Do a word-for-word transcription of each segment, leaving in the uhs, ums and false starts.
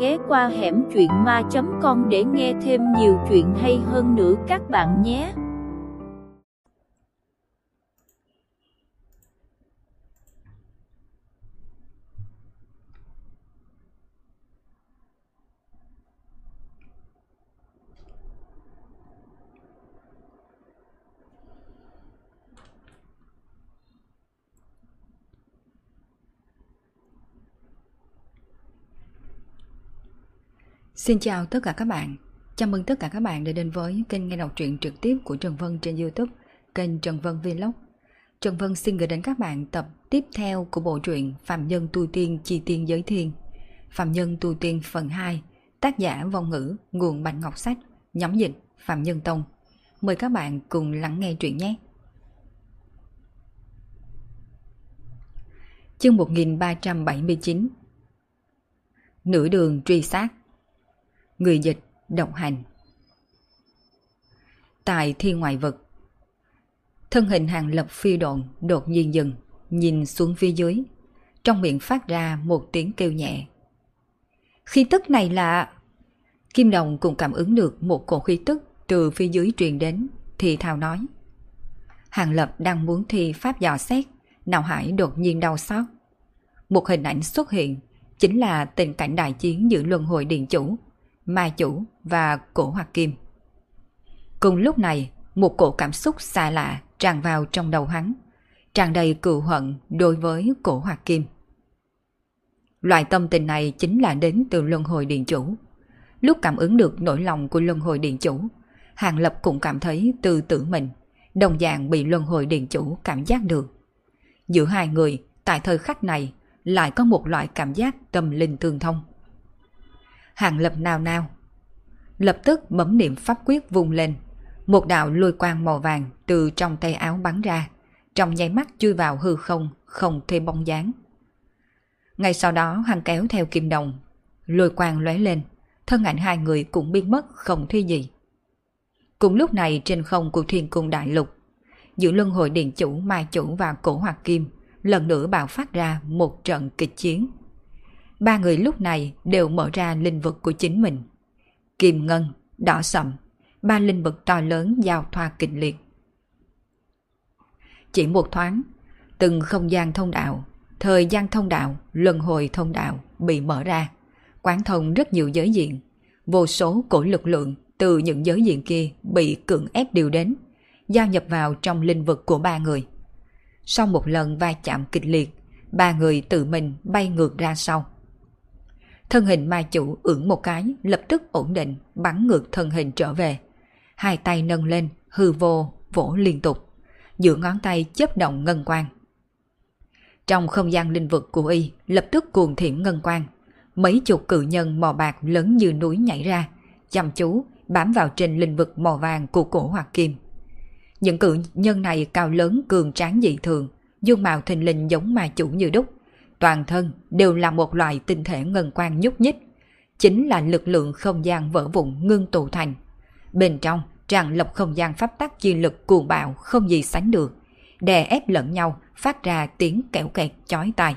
ghé qua hẻm truyện ma chấm com để nghe thêm nhiều chuyện hay hơn nữa các bạn nhé. Xin chào tất cả các bạn. Chào mừng tất cả các bạn đã đến với kênh nghe đọc truyện trực tiếp của Trần Vân trên YouTube, kênh Trần Vân Vlog. Trần Vân xin gửi đến các bạn tập tiếp theo của bộ truyện Phạm Nhân Tu Tiên Chi Tiên Giới Thiên. Phạm Nhân Tu Tiên phần hai, tác giả Vong Ngữ, nguồn Bạch Ngọc Sách, nhóm dịch Phạm Nhân Tông. Mời các bạn cùng lắng nghe truyện nhé. Chương một nghìn ba trăm bảy mươi chín. Nửa đường truy sát. Người dịch Độc Hành. Tại thiên ngoại vực, thân hình Hàng Lập phi độn đột nhiên dừng, nhìn xuống phía dưới, trong miệng phát ra một tiếng kêu nhẹ. Khí tức này là... Kim Đồng cũng cảm ứng được một cổ khí tức từ phía dưới truyền đến, thì thào nói. Hàng Lập đang muốn thi pháp dò xét, não hải đột nhiên đau xót. Một hình ảnh xuất hiện, chính là tình cảnh đại chiến giữa Luân Hồi Điện Chủ, Ma Chủ và Cổ Hoặc Kim. Cùng lúc này, một cổ cảm xúc xa lạ tràn vào trong đầu hắn, tràn đầy cừu hận đối với Cổ Hoặc Kim. Loại tâm tình này chính là đến từ Luân Hồi Điện Chủ. Lúc cảm ứng được nỗi lòng của Luân Hồi Điện Chủ, Hàng Lập cũng cảm thấy từ tử mình, đồng dạng bị Luân Hồi Điện Chủ cảm giác được. Giữa hai người, tại thời khắc này, lại có một loại cảm giác tâm linh tương thông. Hàng Lập nào nào, lập tức bấm niệm pháp quyết vung lên, một đạo lôi quang màu vàng từ trong tay áo bắn ra, trong nháy mắt chui vào hư không, không thấy bóng dáng. Ngay sau đó hắn kéo theo Kim Đồng, lôi quang lóe lên, thân ảnh hai người cũng biến mất không thấy gì. Cùng lúc này trên không của Thiên Cung Đại Lục, giữa Luân Hồi Điện Chủ, Ma Chủ và Cổ Hoặc Kim lần nữa bạo phát ra một trận kịch chiến. Ba người lúc này đều mở ra linh vực của chính mình. Kim ngân, đỏ sậm, ba linh vực to lớn giao thoa kịch liệt. Chỉ một thoáng, từng không gian thông đạo, thời gian thông đạo, luân hồi thông đạo bị mở ra, quán thông rất nhiều giới diện. Vô số cổ lực lượng từ những giới diện kia bị cưỡng ép điều đến, giao nhập vào trong linh vực của ba người. Sau một lần va chạm kịch liệt, ba người tự mình bay ngược ra sau. Thân hình Ma Chủ ưỡn một cái, lập tức ổn định, bắn ngược thân hình trở về. Hai tay nâng lên, hư vô, vỗ liên tục. Giữa ngón tay chớp động ngân quang. Trong không gian linh vực của y, lập tức cuồng thiểm ngân quang. Mấy chục cự nhân màu bạc lớn như núi nhảy ra, chăm chú bám vào trên linh vực màu vàng của Cổ Hoặc Kim. Những cự nhân này cao lớn cường tráng dị thường, dung mạo thình lình giống Ma Chủ như đúc. Toàn thân đều là một loại tinh thể ngân quang nhúc nhích, chính là lực lượng không gian vỡ vụn ngưng tụ thành. Bên trong tràn lập không gian pháp tắc chi lực cuồng bạo không gì sánh được, đè ép lẫn nhau phát ra tiếng kẽo kẹt chói tai.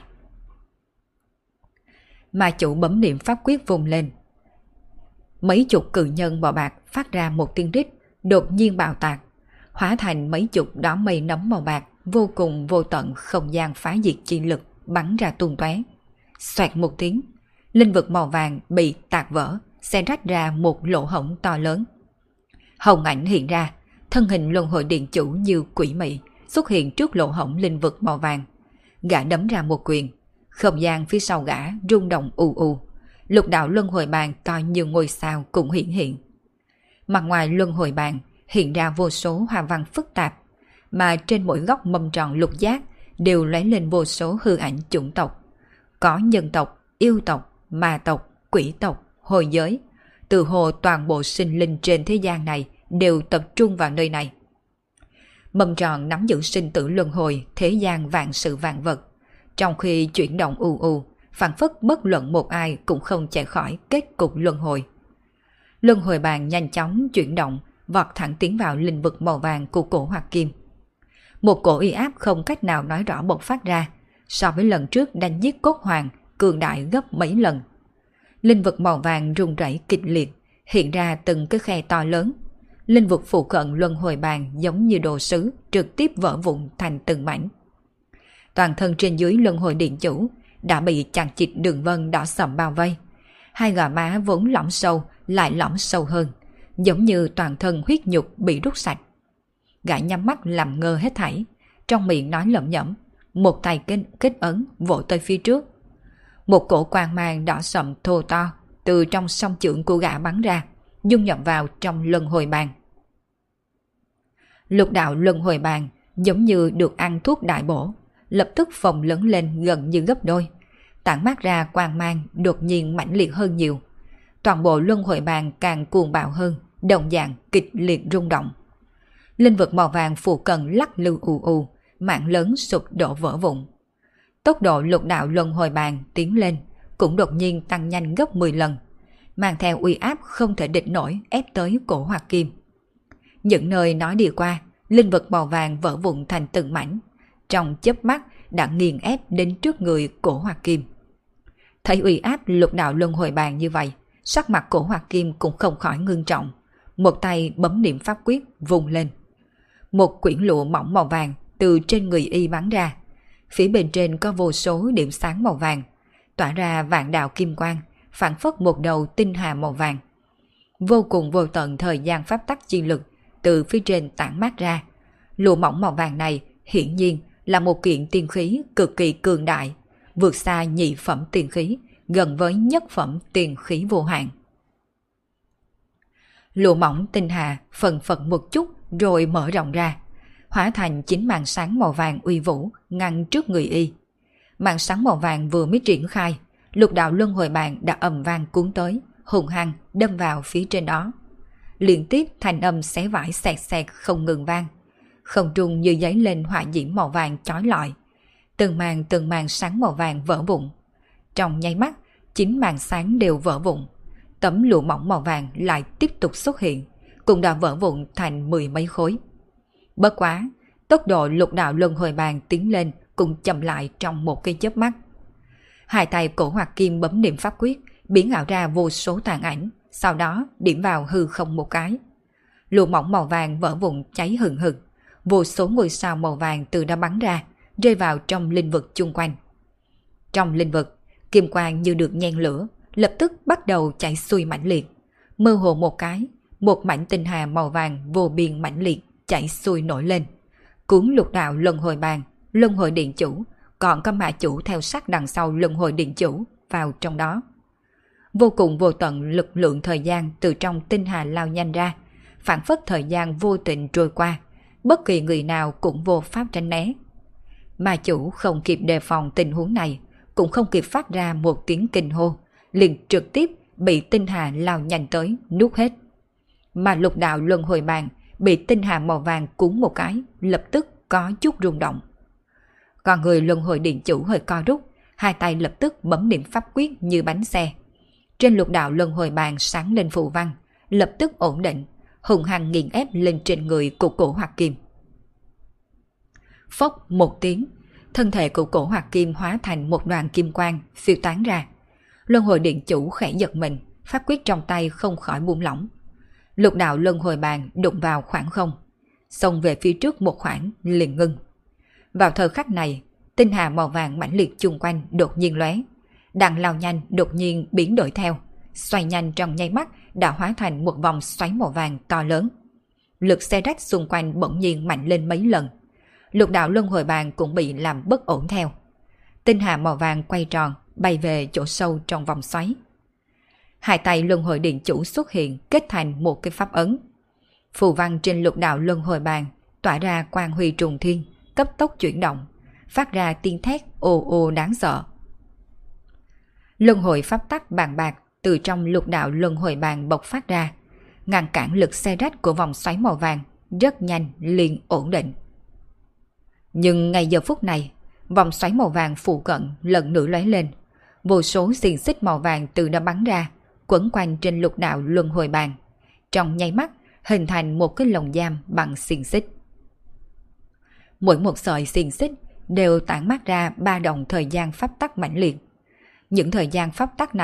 Ma Chủ bấm niệm pháp quyết vùng lên. Mấy chục cự nhân bò bạc phát ra một tiếng rít, đột nhiên bạo tạc, hóa thành mấy chục đám mây nấm màu bạc vô cùng vô tận không gian phá diệt chi lực bắn ra tung tóe. Xoẹt một tiếng, linh vực màu vàng bị tạc vỡ, xé rách ra một lỗ hổng to lớn. Hồng ảnh hiện ra, thân hình Luân Hồi Điện Chủ như quỷ mị xuất hiện trước lỗ hổng linh vực màu vàng. Gã đấm ra một quyền, không gian phía sau gã rung động ù ù. Lục đạo Luân Hồi Bàn to như ngôi sao cũng hiện hiện. Mặt ngoài Luân Hồi Bàn hiện ra vô số hoa văn phức tạp, mà trên mỗi góc mâm tròn lục giác đều lóe lên vô số hư ảnh chủng tộc. Có nhân tộc, yêu tộc, ma tộc, quỷ tộc, hồi giới. Từ hồ toàn bộ sinh linh trên thế gian này đều tập trung vào nơi này. Mâm tròn nắm giữ sinh tử luân hồi, thế gian vạn sự vạn vật. Trong khi chuyển động u u, phảng phất bất luận một ai cũng không chạy khỏi kết cục luân hồi. Luân hồi bàn nhanh chóng chuyển động, vọt thẳng tiến vào linh vực màu vàng của Cổ Hoặc Kim. Một cổ uy áp không cách nào nói rõ bộc phát ra, so với lần trước đánh giết cốt hoàng, cường đại gấp mấy lần. Linh vực màu vàng rung rẩy kịch liệt, hiện ra từng cái khe to lớn. Linh vực phụ cận luân hồi bàn giống như đồ sứ, trực tiếp vỡ vụn thành từng mảnh. Toàn thân trên dưới luân hồi điện chủ đã bị chằng chịt đường vân đỏ sậm bao vây. Hai gò má vốn lõm sâu lại lõm sâu hơn, giống như toàn thân huyết nhục bị rút sạch. Gã nhắm mắt làm ngơ hết thảy, trong miệng nói lẩm nhẩm, một tay kết, kết ấn vỗ tới phía trước. Một cổ quang mang đỏ sậm thô to từ trong song chưởng của gã bắn ra, dung nhập vào trong luân hồi bàn. Lục đạo luân hồi bàn giống như được ăn thuốc đại bổ, lập tức phồng lớn lên gần như gấp đôi, tản mát ra quang mang đột nhiên mãnh liệt hơn nhiều. Toàn bộ luân hồi bàn càng cuồng bạo hơn, đồng dạng kịch liệt rung động. Linh vực màu vàng phụ cận lắc lư ù ù, mảng lớn sụp đổ vỡ vụn. Tốc độ lục đạo luân hồi bàn tiến lên cũng đột nhiên tăng nhanh gấp mười lần, mang theo uy áp không thể địch nổi ép tới cổ Hoặc Kim. Những nơi nói đi qua, linh vực màu vàng vỡ vụn thành từng mảnh, trong chớp mắt đã nghiền ép đến trước người cổ Hoặc Kim. Thấy uy áp lục đạo luân hồi bàn như vậy, sắc mặt cổ Hoặc Kim cũng không khỏi ngưng trọng, một tay bấm niệm pháp quyết vùng lên. Một quyển lụa mỏng màu vàng từ trên người y bắn ra, phía bên trên có vô số điểm sáng màu vàng, tỏa ra vạn đạo kim quang, phản phất một đầu tinh hà màu vàng. Vô cùng vô tận thời gian pháp tắc chi lực từ phía trên tản mát ra. Lụa mỏng màu vàng này hiển nhiên là một kiện tiên khí cực kỳ cường đại, vượt xa nhị phẩm tiên khí, gần với nhất phẩm tiên khí vô hạn. Lụa mỏng tinh hà phần phật một chút rồi mở rộng ra, hóa thành chín màn sáng màu vàng uy vũ ngăn trước người y. Màn sáng màu vàng vừa mới triển khai, lục đạo luân hồi bàn đã ầm vang cuốn tới, hùng hăng đâm vào phía trên đó. Liên tiếp thanh âm xé vải xẹt xẹt không ngừng vang, không trung như giấy lên hỏa diễm màu vàng chói lọi. Từng màn từng màn sáng màu vàng vỡ vụn. Trong nháy mắt, chín màn sáng đều vỡ vụn. Tấm lụa mỏng màu vàng lại tiếp tục xuất hiện, cũng đã vỡ vụn thành mười mấy khối. Bất quá, tốc độ lục đạo luân hồi bàn tiến lên cũng chậm lại trong một cái chớp mắt. Hai tay cổ Hoặc Kim bấm niệm pháp quyết, biến ảo ra vô số tàn ảnh, sau đó điểm vào hư không một cái. Lụa mỏng màu vàng vỡ vụn cháy hừng hực, vô số ngôi sao màu vàng từ đó bắn ra, rơi vào trong linh vực chung quanh. Trong linh vực, kim quang như được nhen lửa, lập tức bắt đầu chảy xuôi mãnh liệt. Mơ hồ một cái, một mảnh tinh hà màu vàng vô biên mãnh liệt chảy xuôi nổi lên, cuốn lục đạo luân hồi bàn, luân hồi điện chủ, còn có mã chủ theo sát đằng sau luân hồi điện chủ vào trong đó. Vô cùng vô tận lực lượng thời gian từ trong tinh hà lao nhanh ra, phản phất thời gian vô tình trôi qua, bất kỳ người nào cũng vô pháp tránh né. Mã chủ không kịp đề phòng tình huống này, cũng không kịp phát ra một tiếng kinh hô, liền trực tiếp bị tinh hà lao nhanh tới nuốt hết. Mà lục đạo luân hồi bàn bị tinh hà màu vàng cuốn một cái, lập tức có chút rung động. Còn người luân hồi điện chủ hơi co rút, hai tay lập tức bấm niệm pháp quyết như bánh xe. Trên lục đạo luân hồi bàn sáng lên phù văn, lập tức ổn định, hùng hăng nghiền ép lên trên người của cổ Hoặc Kim. Phốc một tiếng, thân thể của cổ Hoặc Kim hóa thành một đoàn kim quang phiêu tán ra. Luân hồi điện chủ khẽ giật mình, pháp quyết trong tay không khỏi buông lỏng. Lục đạo luân hồi bàn đụng vào khoảng không, xông về phía trước một khoảng liền ngưng. Vào thời khắc này, tinh hà màu vàng mãnh liệt chung quanh đột nhiên lóe, đang lao nhanh đột nhiên biến đổi theo, xoay nhanh trong nháy mắt đã hóa thành một vòng xoáy màu vàng to lớn. Lực xe rách xung quanh bỗng nhiên mạnh lên mấy lần. Lục đạo luân hồi bàn cũng bị làm bất ổn theo. Tinh hà màu vàng quay tròn, bay về chỗ sâu trong vòng xoáy. Hai tay luân hồi điện chủ xuất hiện kết thành một cái pháp ấn. Phù văn trên lục đạo luân hồi bàn tỏa ra quang huy trùng thiên, cấp tốc chuyển động, phát ra tiếng thét ồ ồ đáng sợ. Luân hồi pháp tắc bàn bạc từ trong lục đạo luân hồi bàn bộc phát ra, ngăn cản lực xe rách của vòng xoáy màu vàng, rất nhanh liền ổn định. Nhưng ngay giờ phút này, vòng xoáy màu vàng phụ cận lần nữa lóe lên, vô số xiềng xích màu vàng từ đó bắn ra, quấn quanh trên lục đạo luân hồi bàn, trong nháy mắt hình thành một cái lồng giam bằng xiềng xích. Mỗi một sợi xiềng xích đều tản mát ra ba động thời gian pháp tắc mãnh liệt. Những thời gian pháp tắc này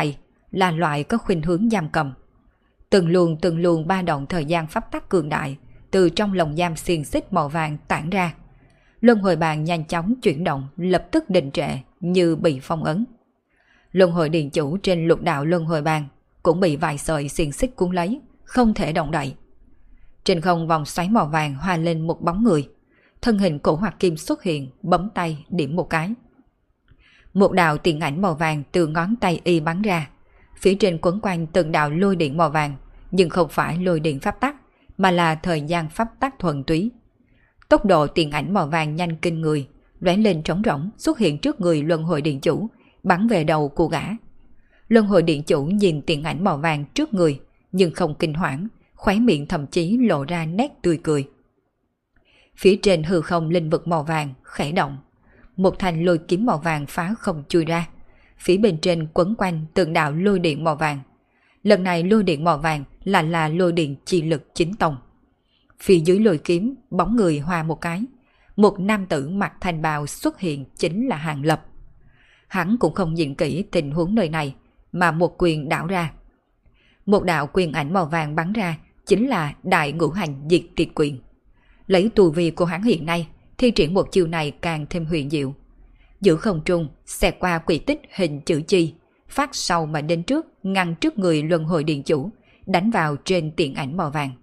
là loại có khuynh hướng giam cầm. Từng luồng từng luồng ba động thời gian pháp tắc cường đại từ trong lồng giam xiềng xích màu vàng tản ra. Luân hồi bàn nhanh chóng chuyển động, lập tức đình trệ như bị phong ấn. Luân hồi điện chủ trên lục đạo luân hồi bàn cũng bị vài sợi xiềng xích cuốn lấy, không thể động đậy. Trên không vòng xoáy màu vàng hòa lên một bóng người. Thân hình Cổ Hoạt Kim xuất hiện, bấm tay điểm một cái. Một đạo tiền ảnh màu vàng từ ngón tay y bắn ra. Phía trên quấn quanh từng đạo lôi điện màu vàng, nhưng không phải lôi điện pháp tắc, mà là thời gian pháp tắc thuần túy. Tốc độ tiền ảnh màu vàng nhanh kinh người, lóe lên trống rỗng xuất hiện trước người luân hồi điện chủ, bắn về đầu của gã. Luân hồi điện chủ nhìn tiền ảnh màu vàng trước người, nhưng không kinh hoảng, khóe miệng thậm chí lộ ra nét tươi cười. Phía trên hư không linh vực màu vàng khẽ động, một thanh lôi kiếm màu vàng phá không chui ra. Phía bên trên quấn quanh từng đạo lôi điện màu vàng. Lần này lôi điện màu vàng là là lôi điện chi lực chính tông. Phía dưới lôi kiếm bóng người hòa một cái, một nam tử mặc thanh bào xuất hiện, chính là Hàng Lập. Hắn cũng không nhìn kỹ tình huống nơi này, mà một quyền đảo ra. Một đạo quyền ảnh màu vàng bắn ra, chính là Đại Ngũ Hành Diệt Tiệt Quyền. Lấy tu vi của hắn hiện nay, thi triển một chiêu này càng thêm huyền diệu. Giữa không trung xẹt qua quỷ tích hình chữ chi, phát sau mà đến trước, ngăn trước người luân hồi điện chủ, đánh vào trên tiền ảnh màu vàng.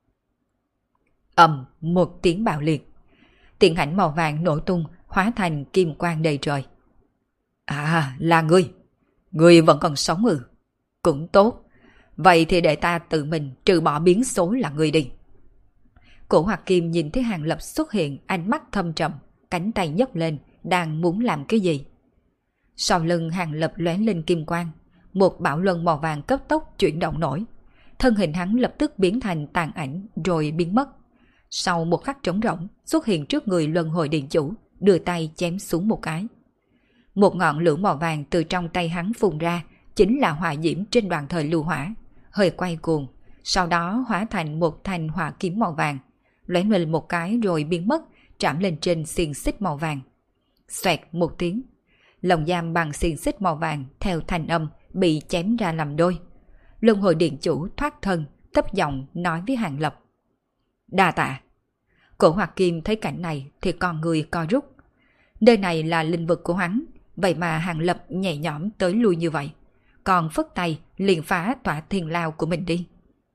Ầm, một tiếng bạo liệt. Tiền ảnh màu vàng nổ tung, hóa thành kim quang đầy trời. À, là ngươi. Ngươi vẫn còn sống ư? Cũng tốt. Vậy thì để ta tự mình trừ bỏ biến số là ngươi đi. Cổ Hoạt Kim nhìn thấy Hàng Lập xuất hiện, ánh mắt thâm trầm, cánh tay nhấc lên, đang muốn làm cái gì. Sau lưng Hàng Lập lóe lên kim quang, một bảo luân màu vàng cấp tốc chuyển động nổi. Thân hình hắn lập tức biến thành tàn ảnh rồi biến mất. Sau một khắc trống rỗng, xuất hiện trước người luân hồi điện chủ, đưa tay chém xuống một cái. Một ngọn lửa màu vàng từ trong tay hắn phun ra, chính là hỏa diễm trên đoàn thời lưu hỏa, hơi quay cuồng, sau đó hóa thành một thanh hỏa kiếm màu vàng, lóe lên một cái rồi biến mất, chạm lên trên xiềng xích màu vàng. Xoẹt một tiếng, lồng giam bằng xiềng xích màu vàng theo thanh âm bị chém ra làm đôi. Luân hồi điện chủ thoát thân, thấp giọng nói với Hàng Lập: Đa tạ. Cổ Hoạt Kim thấy cảnh này thì con người co rút. Nơi này là lĩnh vực của hắn, vậy mà Hàng Lập nhẹ nhõm tới lui như vậy, còn phất tay liền phá tỏa thiên lao của mình đi.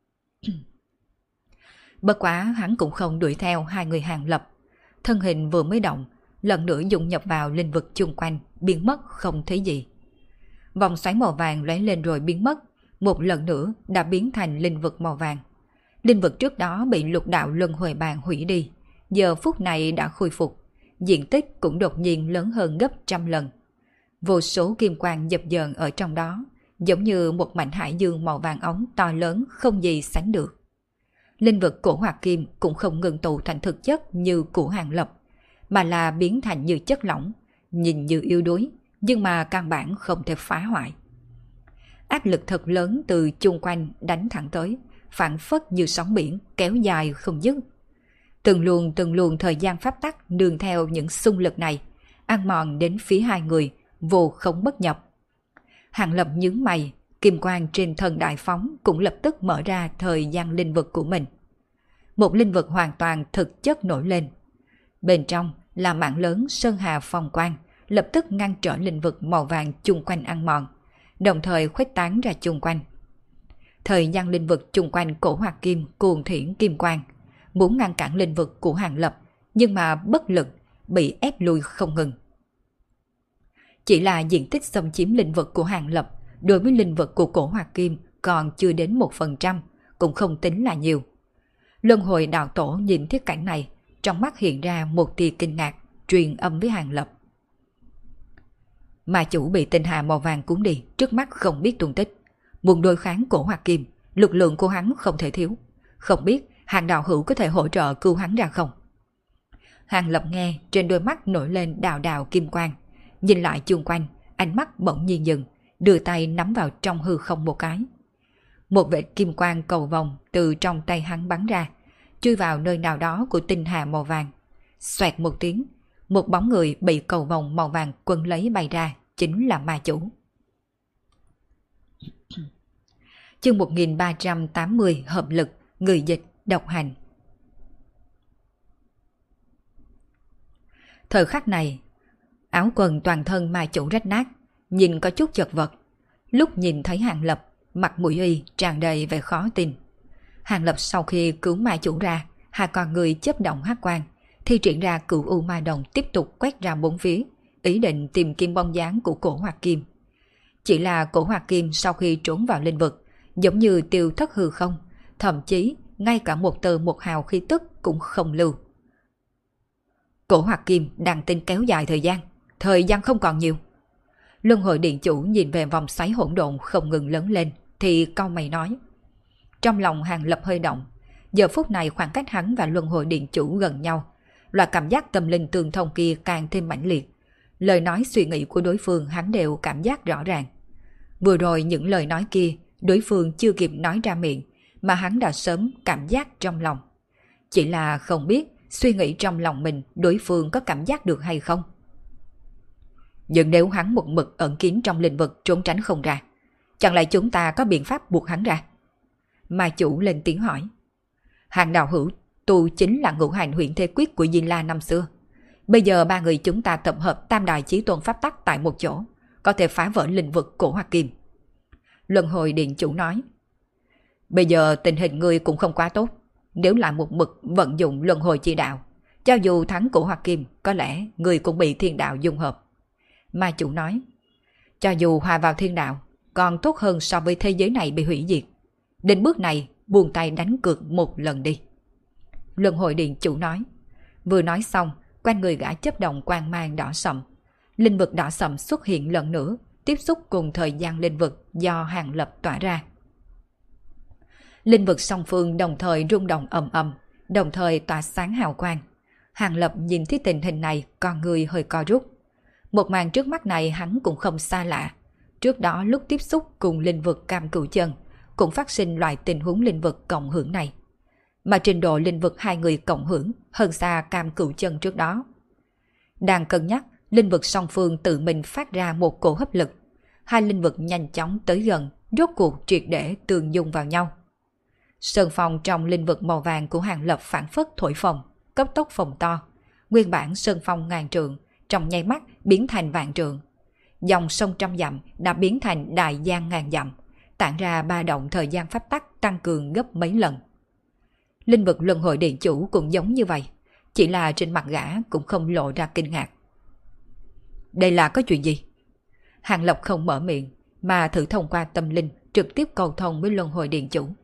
Bất quá hắn cũng không đuổi theo hai người Hàng Lập. Thân hình vừa mới động, lần nữa dung nhập vào lĩnh vực chung quanh, biến mất không thấy gì. Vòng xoáy màu vàng lóe lên rồi biến mất, một lần nữa đã biến thành lĩnh vực màu vàng. Lĩnh vực trước đó bị lục đạo luân hồi bàn hủy đi, giờ phút này đã khôi phục, diện tích cũng đột nhiên lớn hơn gấp trăm lần. Vô số kim quang dập dờn ở trong đó, giống như một mảnh hải dương màu vàng óng to lớn không gì sánh được. Linh vực của Hoạt Kim cũng không ngừng tụ thành thực chất như của Hàng Lập, mà là biến thành như chất lỏng, nhìn như yếu đuối, nhưng mà căn bản không thể phá hoại. Áp lực thật lớn từ chung quanh đánh thẳng tới, phản phất như sóng biển kéo dài không dứt. Từng luồng từng luồng thời gian pháp tắc nương theo những xung lực này, ăn mòn đến phía hai người, vô không bất nhập. Hàng Lập nhướng mày, kim quang trên thân đại phóng cũng lập tức mở ra thời gian linh vực của mình. Một linh vực hoàn toàn thực chất nổi lên. Bên trong là mạng lớn sơn hà phong quang, lập tức ngăn trở linh vực màu vàng chung quanh ăn mòn, đồng thời khuếch tán ra chung quanh. Thời gian linh vực chung quanh Cổ Hoạt Kim cuồng thiển kim quang, muốn ngăn cản linh vực của Hàng Lập, nhưng mà bất lực, bị ép lùi không ngừng. Chỉ là diện tích xâm chiếm linh vực của Hàng Lập đối với linh vực của Cổ Hoạt Kim còn chưa đến một phần trăm, cũng không tính là nhiều. Luân hồi đạo tổ nhìn thấy cảnh này, trong mắt hiện ra một tia kinh ngạc, truyền âm với Hàng Lập. Mà chủ bị tinh hà màu vàng cuốn đi, trước mắt không biết tung tích. Muốn đối kháng Cổ Hoạt Kim, lực lượng của hắn không thể thiếu. Không biết Hàng đạo hữu có thể hỗ trợ cứu hắn ra không? Hàng Lập nghe, trên đôi mắt nổi lên đạo đạo kim quang, nhìn lại chung quanh, ánh mắt bỗng nhiên dừng, đưa tay nắm vào trong hư không một cái. Một vệt kim quang cầu vòng từ trong tay hắn bắn ra, chui vào nơi nào đó của tinh hà màu vàng. Xoẹt một tiếng, một bóng người bị cầu vòng màu vàng quấn lấy bay ra, chính là ma chủ. Chương một nghìn ba trăm tám mươi hợp lực, người dịch, độc hành. Thời khắc này, áo quần toàn thân ma chủ rách nát, nhìn có chút chật vật. Lúc nhìn thấy Hàng Lập, mặt mũi y tràn đầy vẻ khó tin. Hàng Lập sau khi cứu ma chủ ra, hai con người chớp động hắc quang, thi triển ra cửu u ma đồng tiếp tục quét ra bốn phía, ý định tìm kiếm bóng dáng của cổ Hoạt Kim. Chỉ là cổ Hoạt Kim sau khi trốn vào linh vực, giống như tiêu thất hư không, thậm chí ngay cả một tơ một hào khí tức cũng không lưu. Cổ Hoạt Kim đang tính kéo dài thời gian, thời gian không còn nhiều. Luân hồi điện chủ nhìn về vòng xoáy hỗn độn không ngừng lớn lên, thì cau mày nói. Trong lòng Hàng Lập hơi động, giờ phút này khoảng cách hắn và luân hồi điện chủ gần nhau, loại cảm giác tâm linh tương thông kia càng thêm mãnh liệt. Lời nói suy nghĩ của đối phương hắn đều cảm giác rõ ràng. Vừa rồi những lời nói kia, đối phương chưa kịp nói ra miệng, mà hắn đã sớm cảm giác trong lòng. Chỉ là không biết suy nghĩ trong lòng mình đối phương có cảm giác được hay không. Nhưng nếu hắn một mực ẩn kín trong lĩnh vực trốn tránh không ra, chẳng lẽ chúng ta có biện pháp buộc hắn ra? Ma chủ lên tiếng hỏi. Hàng đạo hữu, tu chính là ngũ hành huyện thế quyết của Di La năm xưa. Bây giờ ba người chúng ta tập hợp tam đại chí tôn pháp tắc tại một chỗ, có thể phá vỡ lĩnh vực cổ Hoa Kim. Luân hồi điện chủ nói. Bây giờ tình hình ngươi cũng không quá tốt. Nếu lại một mực vận dụng luân hồi chi đạo, cho dù thắng cổ Hoa Kim, có lẽ ngươi cũng bị thiên đạo dung hợp. Ma chủ nói. Cho dù hòa vào thiên đạo, còn tốt hơn so với thế giới này bị hủy diệt. Đến bước này, buông tay đánh cược một lần đi. Luân hồi điện chủ nói. Vừa nói xong, quanh người gã chớp động quang mang đỏ sậm. Linh vực đỏ sậm xuất hiện lần nữa, tiếp xúc cùng thời gian linh vực do Hàng Lập tỏa ra. Linh vực song phương đồng thời rung động ầm ầm, đồng thời tỏa sáng hào quang. Hàng Lập nhìn thấy tình hình này, con người hơi co rút. Một màn trước mắt này hắn cũng không xa lạ. Trước đó lúc tiếp xúc cùng linh vực Cam Cửu Chân, cũng phát sinh loại tình huống linh vực cộng hưởng này. Mà trình độ linh vực hai người cộng hưởng hơn xa Cam Cửu Chân trước đó. Đang cân nhắc, linh vực song phương tự mình phát ra một cổ hấp lực. Hai linh vực nhanh chóng tới gần, rốt cuộc triệt để tương dung vào nhau. Sơn phong trong linh vực màu vàng của Hàng Lập phản phất thổi phồng, cấp tốc phồng to. Nguyên bản sơn phong ngàn trượng, trong nháy mắt biến thành vạn trượng. Dòng sông trăm dặm đã biến thành đại giang ngàn dặm, tản ra ba động thời gian pháp tắc tăng cường gấp mấy lần. Linh vực luân hồi điện chủ cũng giống như vậy, chỉ là trên mặt gã cũng không lộ ra kinh ngạc. Đây là có chuyện gì? Hàng Lập không mở miệng, mà thử thông qua tâm linh trực tiếp cầu thông với luân hồi điện chủ.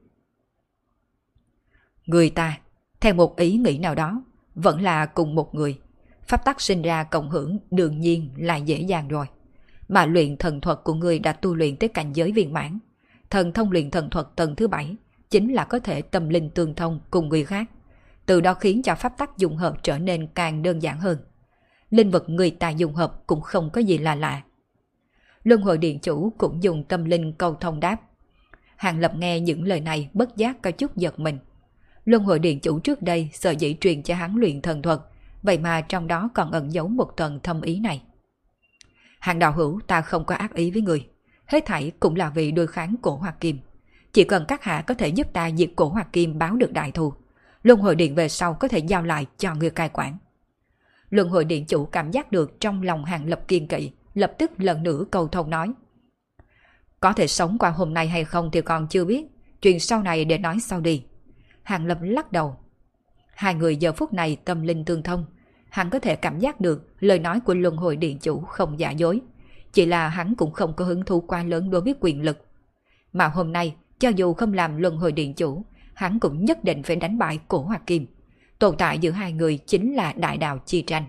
Người ta, theo một ý nghĩ nào đó, vẫn là cùng một người. Pháp tắc sinh ra cộng hưởng đương nhiên là dễ dàng rồi. Mà luyện thần thuật của người đã tu luyện tới cảnh giới viên mãn. Thần thông luyện thần thuật tầng thứ bảy chính là có thể tâm linh tương thông cùng người khác. Từ đó khiến cho pháp tắc dung hợp trở nên càng đơn giản hơn. Linh vật người ta dung hợp cũng không có gì là lạ. Luân hồi điện chủ cũng dùng tâm linh cầu thông đáp. Hàng Lập nghe những lời này bất giác có chút giật mình. Luân hồi điện chủ trước đây sợ dĩ truyền cho hắn luyện thần thuật, vậy mà trong đó còn ẩn giấu một tầng thâm ý này. Hàng đạo hữu, ta không có ác ý với người, hết thảy cũng là vì đối kháng cổ Hoa Kim. Chỉ cần các hạ có thể giúp ta diệt cổ Hoa Kim báo được đại thù, luân hồi điện về sau có thể giao lại cho người cai quản. Luân hồi điện chủ cảm giác được trong lòng Hàng Lập kiên kỵ, lập tức lần nữa cầu thông nói. Có thể sống qua hôm nay hay không thì còn chưa biết, chuyện sau này để nói sau đi. Hàng Lập lắc đầu. Hai người giờ phút này tâm linh tương thông, hắn có thể cảm giác được lời nói của luân hồi điện chủ không giả dối, chỉ là hắn cũng không có hứng thú quá lớn đối với quyền lực. Mà hôm nay, cho dù không làm luân hồi điện chủ, hắn cũng nhất định phải đánh bại cổ Hoa Kim. Tồn tại giữa hai người chính là đại đạo chi tranh.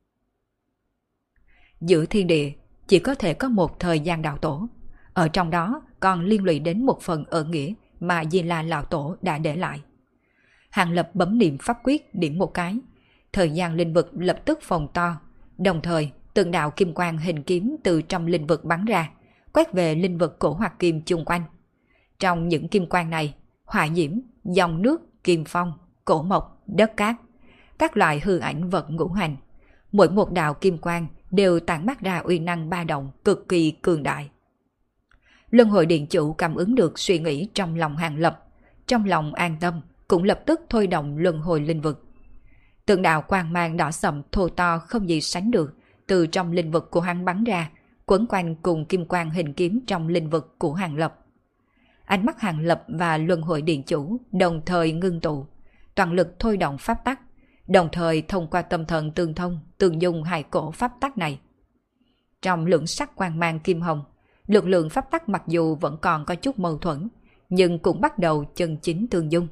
Giữa thiên địa chỉ có thể có một thời gian đạo tổ, ở trong đó còn liên lụy đến một phần ở nghĩa mà Di La lão tổ đã để lại. Hàng Lập bấm niệm pháp quyết điểm một cái, thời gian linh vực lập tức phồng to, đồng thời từng đạo kim quang hình kiếm từ trong linh vực bắn ra, quét về linh vực cổ Hoa Kim chung quanh. Trong những kim quang này, hỏa diễm, dòng nước, kim phong, cổ mộc, đất cát, các loại hư ảnh vật ngũ hành, mỗi một đạo kim quang đều tản mát ra uy năng ba động cực kỳ cường đại. Luân hồi điện chủ cảm ứng được suy nghĩ trong lòng Hàng Lập, trong lòng an tâm, cũng lập tức thôi động luân hồi linh vực. Từng đạo quang mang đỏ sậm thô to không gì sánh được từ trong linh vực của hắn bắn ra, quấn quanh cùng kim quang hình kiếm trong linh vực của Hàng Lập. Ánh mắt Hàng Lập và luân hồi điện chủ đồng thời ngưng tụ, toàn lực thôi động pháp tắc, đồng thời thông qua tâm thần tương thông, tương dung hai cổ pháp tắc này. Trong lưỡng sắc quang mang kim hồng, lực lượng pháp tắc mặc dù vẫn còn có chút mâu thuẫn, nhưng cũng bắt đầu chân chính tương dung.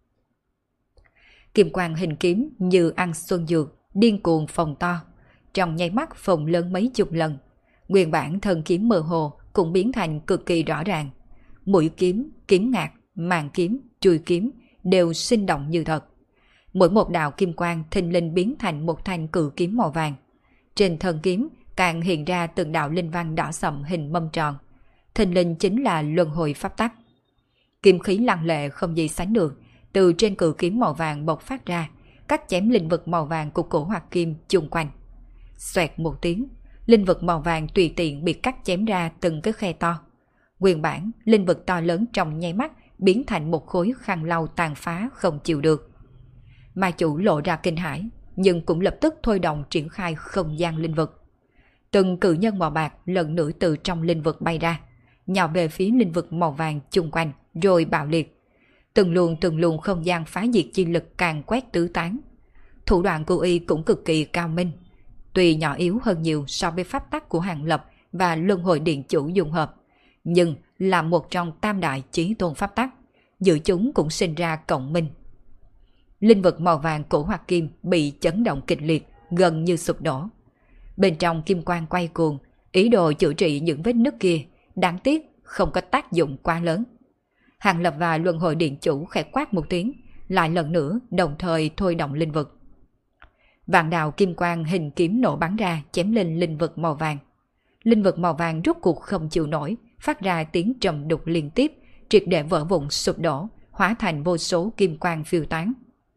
Kim quang hình kiếm như ăn xuân dược, điên cuồng phồng to, trong nháy mắt phồng lớn mấy chục lần. Nguyên bản thân kiếm mơ hồ cũng biến thành cực kỳ rõ ràng. Mũi kiếm, kiếm ngạc, màng kiếm, chùi kiếm đều sinh động như thật. Mỗi một đạo kim quang thình lình biến thành một thanh cự kiếm màu vàng. Trên thân kiếm càng hiện ra từng đạo linh văn đỏ sậm hình mâm tròn. Thình lình chính là luân hồi pháp tắc. Kim khí lăng lệ không gì sánh được, từ trên cự kiếm màu vàng bộc phát ra, cắt chém linh vực màu vàng của cổ hoạt kim chung quanh. Xoẹt một tiếng, linh vực màu vàng tùy tiện bị cắt chém ra từng cái khe to. Nguyên bản, linh vực to lớn trong nháy mắt biến thành một khối khăn lau tàn phá không chịu được. Ma chủ lộ ra kinh hãi, nhưng cũng lập tức thôi động triển khai không gian linh vực. Từng cự nhân màu bạc lần nữa từ trong linh vực bay ra, nhào về phía linh vực màu vàng chung quanh, rồi bạo liệt. Từng luồng từng luồng không gian phá diệt chi lực càng quét tứ tán. Thủ đoạn của y cũng cực kỳ cao minh, tuy nhỏ yếu hơn nhiều so với pháp tắc của Hàng Lập và luân hồi điện chủ dung hợp, nhưng là một trong tam đại chí tôn pháp tắc, giữa chúng cũng sinh ra cộng minh. Linh vực màu vàng cổ hoạt kim bị chấn động kịch liệt, gần như sụp đổ. Bên trong kim quang quay cuồng, ý đồ chữa trị những vết nứt kia, đáng tiếc không có tác dụng quá lớn. Hàng Lập và luân hồi điện chủ khẽ quát một tiếng, lại lần nữa đồng thời thôi động linh vực. Vạn đạo kim quang hình kiếm nổ bắn ra chém lên linh vực màu vàng. Linh vực màu vàng rút cuộc không chịu nổi, phát ra tiếng trầm đục liên tiếp, triệt để vỡ vụn sụp đổ, hóa thành vô số kim quang phiêu tán.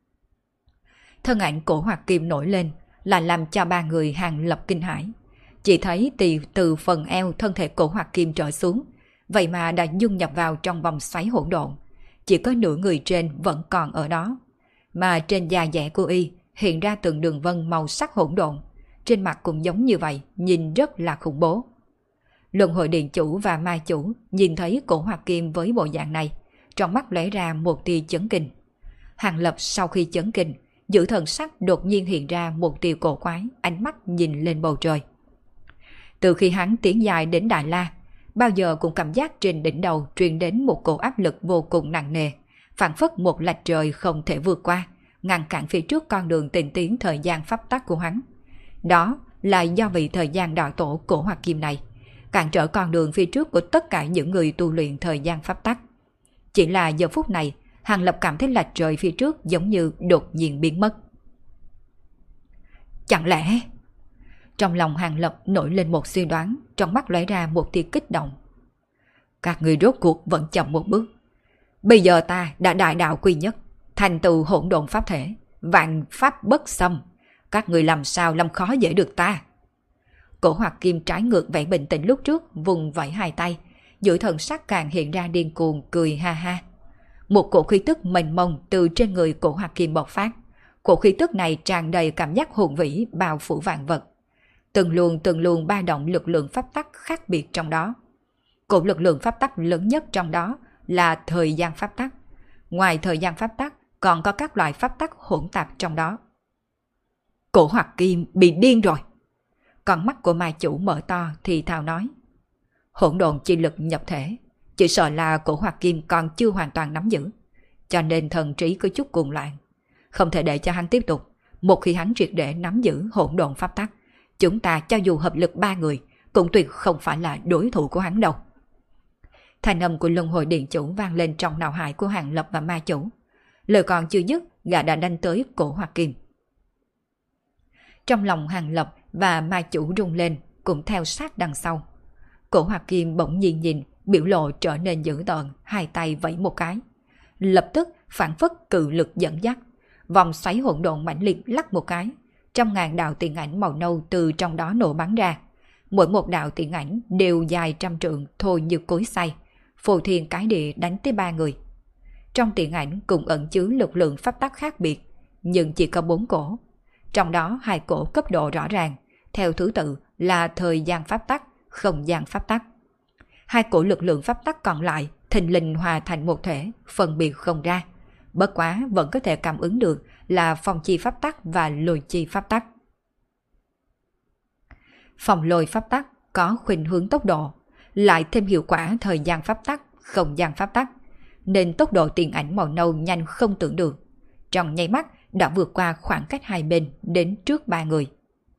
Thân ảnh cổ hoạt kim nổi lên, là làm cho ba người Hàng Lập kinh hãi. Chỉ thấy từ, từ phần eo thân thể cổ hoạt kim trở xuống, vậy mà đã dung nhập vào trong vòng xoáy hỗn độn. Chỉ có nửa người trên vẫn còn ở đó. Mà trên da dẻ của y hiện ra từng đường vân màu sắc hỗn độn. Trên mặt cũng giống như vậy, nhìn rất là khủng bố. Luân hồi điện chủ và ma chủ nhìn thấy cổ hoạt kim với bộ dạng này, trong mắt lóe ra một tia chấn kinh. Hàng Lập sau khi chấn kinh, giữ thần sắc đột nhiên hiện ra một tia cổ quái, ánh mắt nhìn lên bầu trời. Từ khi hắn tiến dài đến Đại La, bao giờ cũng cảm giác trên đỉnh đầu truyền đến một cổ áp lực vô cùng nặng nề, phảng phất một lạch trời không thể vượt qua, ngăn cản phía trước con đường tiến tiến thời gian pháp tắc của hắn. Đó là do vị thời gian đạo tổ cổ hoạt kim này, cản trở con đường phía trước của tất cả những người tu luyện thời gian pháp tắc. Chỉ là giờ phút này, Hàng Lập cảm thấy lạch trời phía trước giống như đột nhiên biến mất. Chẳng lẽ... Trong lòng Hàng Lập nổi lên một suy đoán, trong mắt lóe ra một tia kích động. Các người rốt cuộc vẫn chậm một bước. Bây giờ ta đã đại đạo quy nhất, thành tựu hỗn độn pháp thể, vạn pháp bất xâm. Các người làm sao làm khó dễ được ta? Cổ hoạt kim trái ngược vẻ bình tĩnh lúc trước, vùng vẫy hai tay, giữa thần sắc càng hiện ra điên cuồng cười ha ha. Một cổ khí tức mênh mông từ trên người cổ hoạt kim bộc phát. Cổ khí tức này tràn đầy cảm giác hùng vĩ bao phủ vạn vật. Từng luồng từng luồng ba động lực lượng pháp tắc khác biệt trong đó. Cổ lực lượng pháp tắc lớn nhất trong đó là thời gian pháp tắc. Ngoài thời gian pháp tắc còn có các loại pháp tắc hỗn tạp trong đó. Cổ hoạt kim bị điên rồi. Con mắt của ma chủ mở to thì thào nói. Hỗn độn chi lực nhập thể, chỉ sợ là cổ hoạt kim còn chưa hoàn toàn nắm giữ, cho nên thần trí có chút cuồng loạn. Không thể để cho hắn tiếp tục. Một khi hắn triệt để nắm giữ hỗn độn pháp tắc, chúng ta cho dù hợp lực ba người cũng tuyệt không phải là đối thủ của hắn đâu. Thanh âm của luân hồi điện chủ vang lên trong não hải của Hàng Lập và ma chủ. Lời còn chưa dứt, gã đã đánh tới cổ hoạt kim. Trong lòng Hàng Lập và ma chủ rung lên, cũng theo sát đằng sau. Cổ hoạt kim bỗng nhiên nhìn, biểu lộ trở nên dữ tợn, hai tay vẫy một cái. Lập tức phản phất cự lực dẫn dắt, vòng xoáy hỗn độn mãnh liệt lắc một cái, trong ngàn đạo tiền ảnh màu nâu từ trong đó nổ bắn ra. Mỗi một đạo tiền ảnh đều dài trăm trượng thôi như cối xay, phù thiên cái địa đánh tới ba người. Trong tiền ảnh cũng ẩn chứa lực lượng pháp tắc khác biệt, nhưng chỉ có bốn cổ. Trong đó hai cổ cấp độ rõ ràng, theo thứ tự là thời gian pháp tắc, không gian pháp tắc. Hai cổ lực lượng pháp tắc còn lại thình lình hòa thành một thể, phân biệt không ra. Bất quá vẫn có thể cảm ứng được là phong chi pháp tắc và lôi chi pháp tắc. Phong lôi pháp tắc có khuynh hướng tốc độ, lại thêm hiệu quả thời gian pháp tắc, không gian pháp tắc, nên tốc độ tiền ảnh màu nâu nhanh không tưởng được. Trong nháy mắt đã vượt qua khoảng cách hai bên đến trước ba người.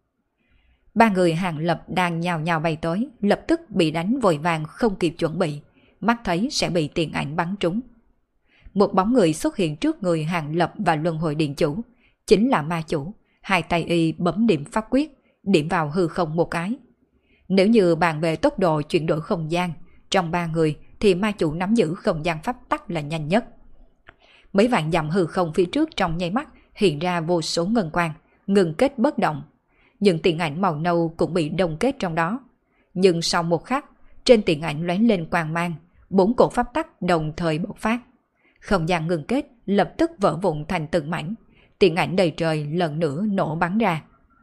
Ba người Hàng Lập đang nhào nhào bay tới, lập tức bị đánh vội vàng không kịp chuẩn bị, mắt thấy sẽ bị tiền ảnh bắn trúng. Một bóng người xuất hiện trước người Hàng Lập và Luân Hồi Điện Chủ, chính là ma chủ, hai tay y bấm điểm pháp quyết, điểm vào hư không một cái. Nếu như bàn về tốc độ chuyển đổi không gian, trong ba người thì ma chủ nắm giữ không gian pháp tắc là nhanh nhất. Mấy vạn dặm hư không phía trước trong nháy mắt hiện ra vô số ngân quang, ngừng kết bất động. Những tiền ảnh màu nâu cũng bị đông kết trong đó. Nhưng sau một khắc, trên tiền ảnh lóe lên quang mang, bốn cổ pháp tắc đồng thời bộc phát. Không gian ngừng kết lập tức vỡ vụn thành từng mảnh, tiền ảnh đầy trời lần nữa nổ bắn ra.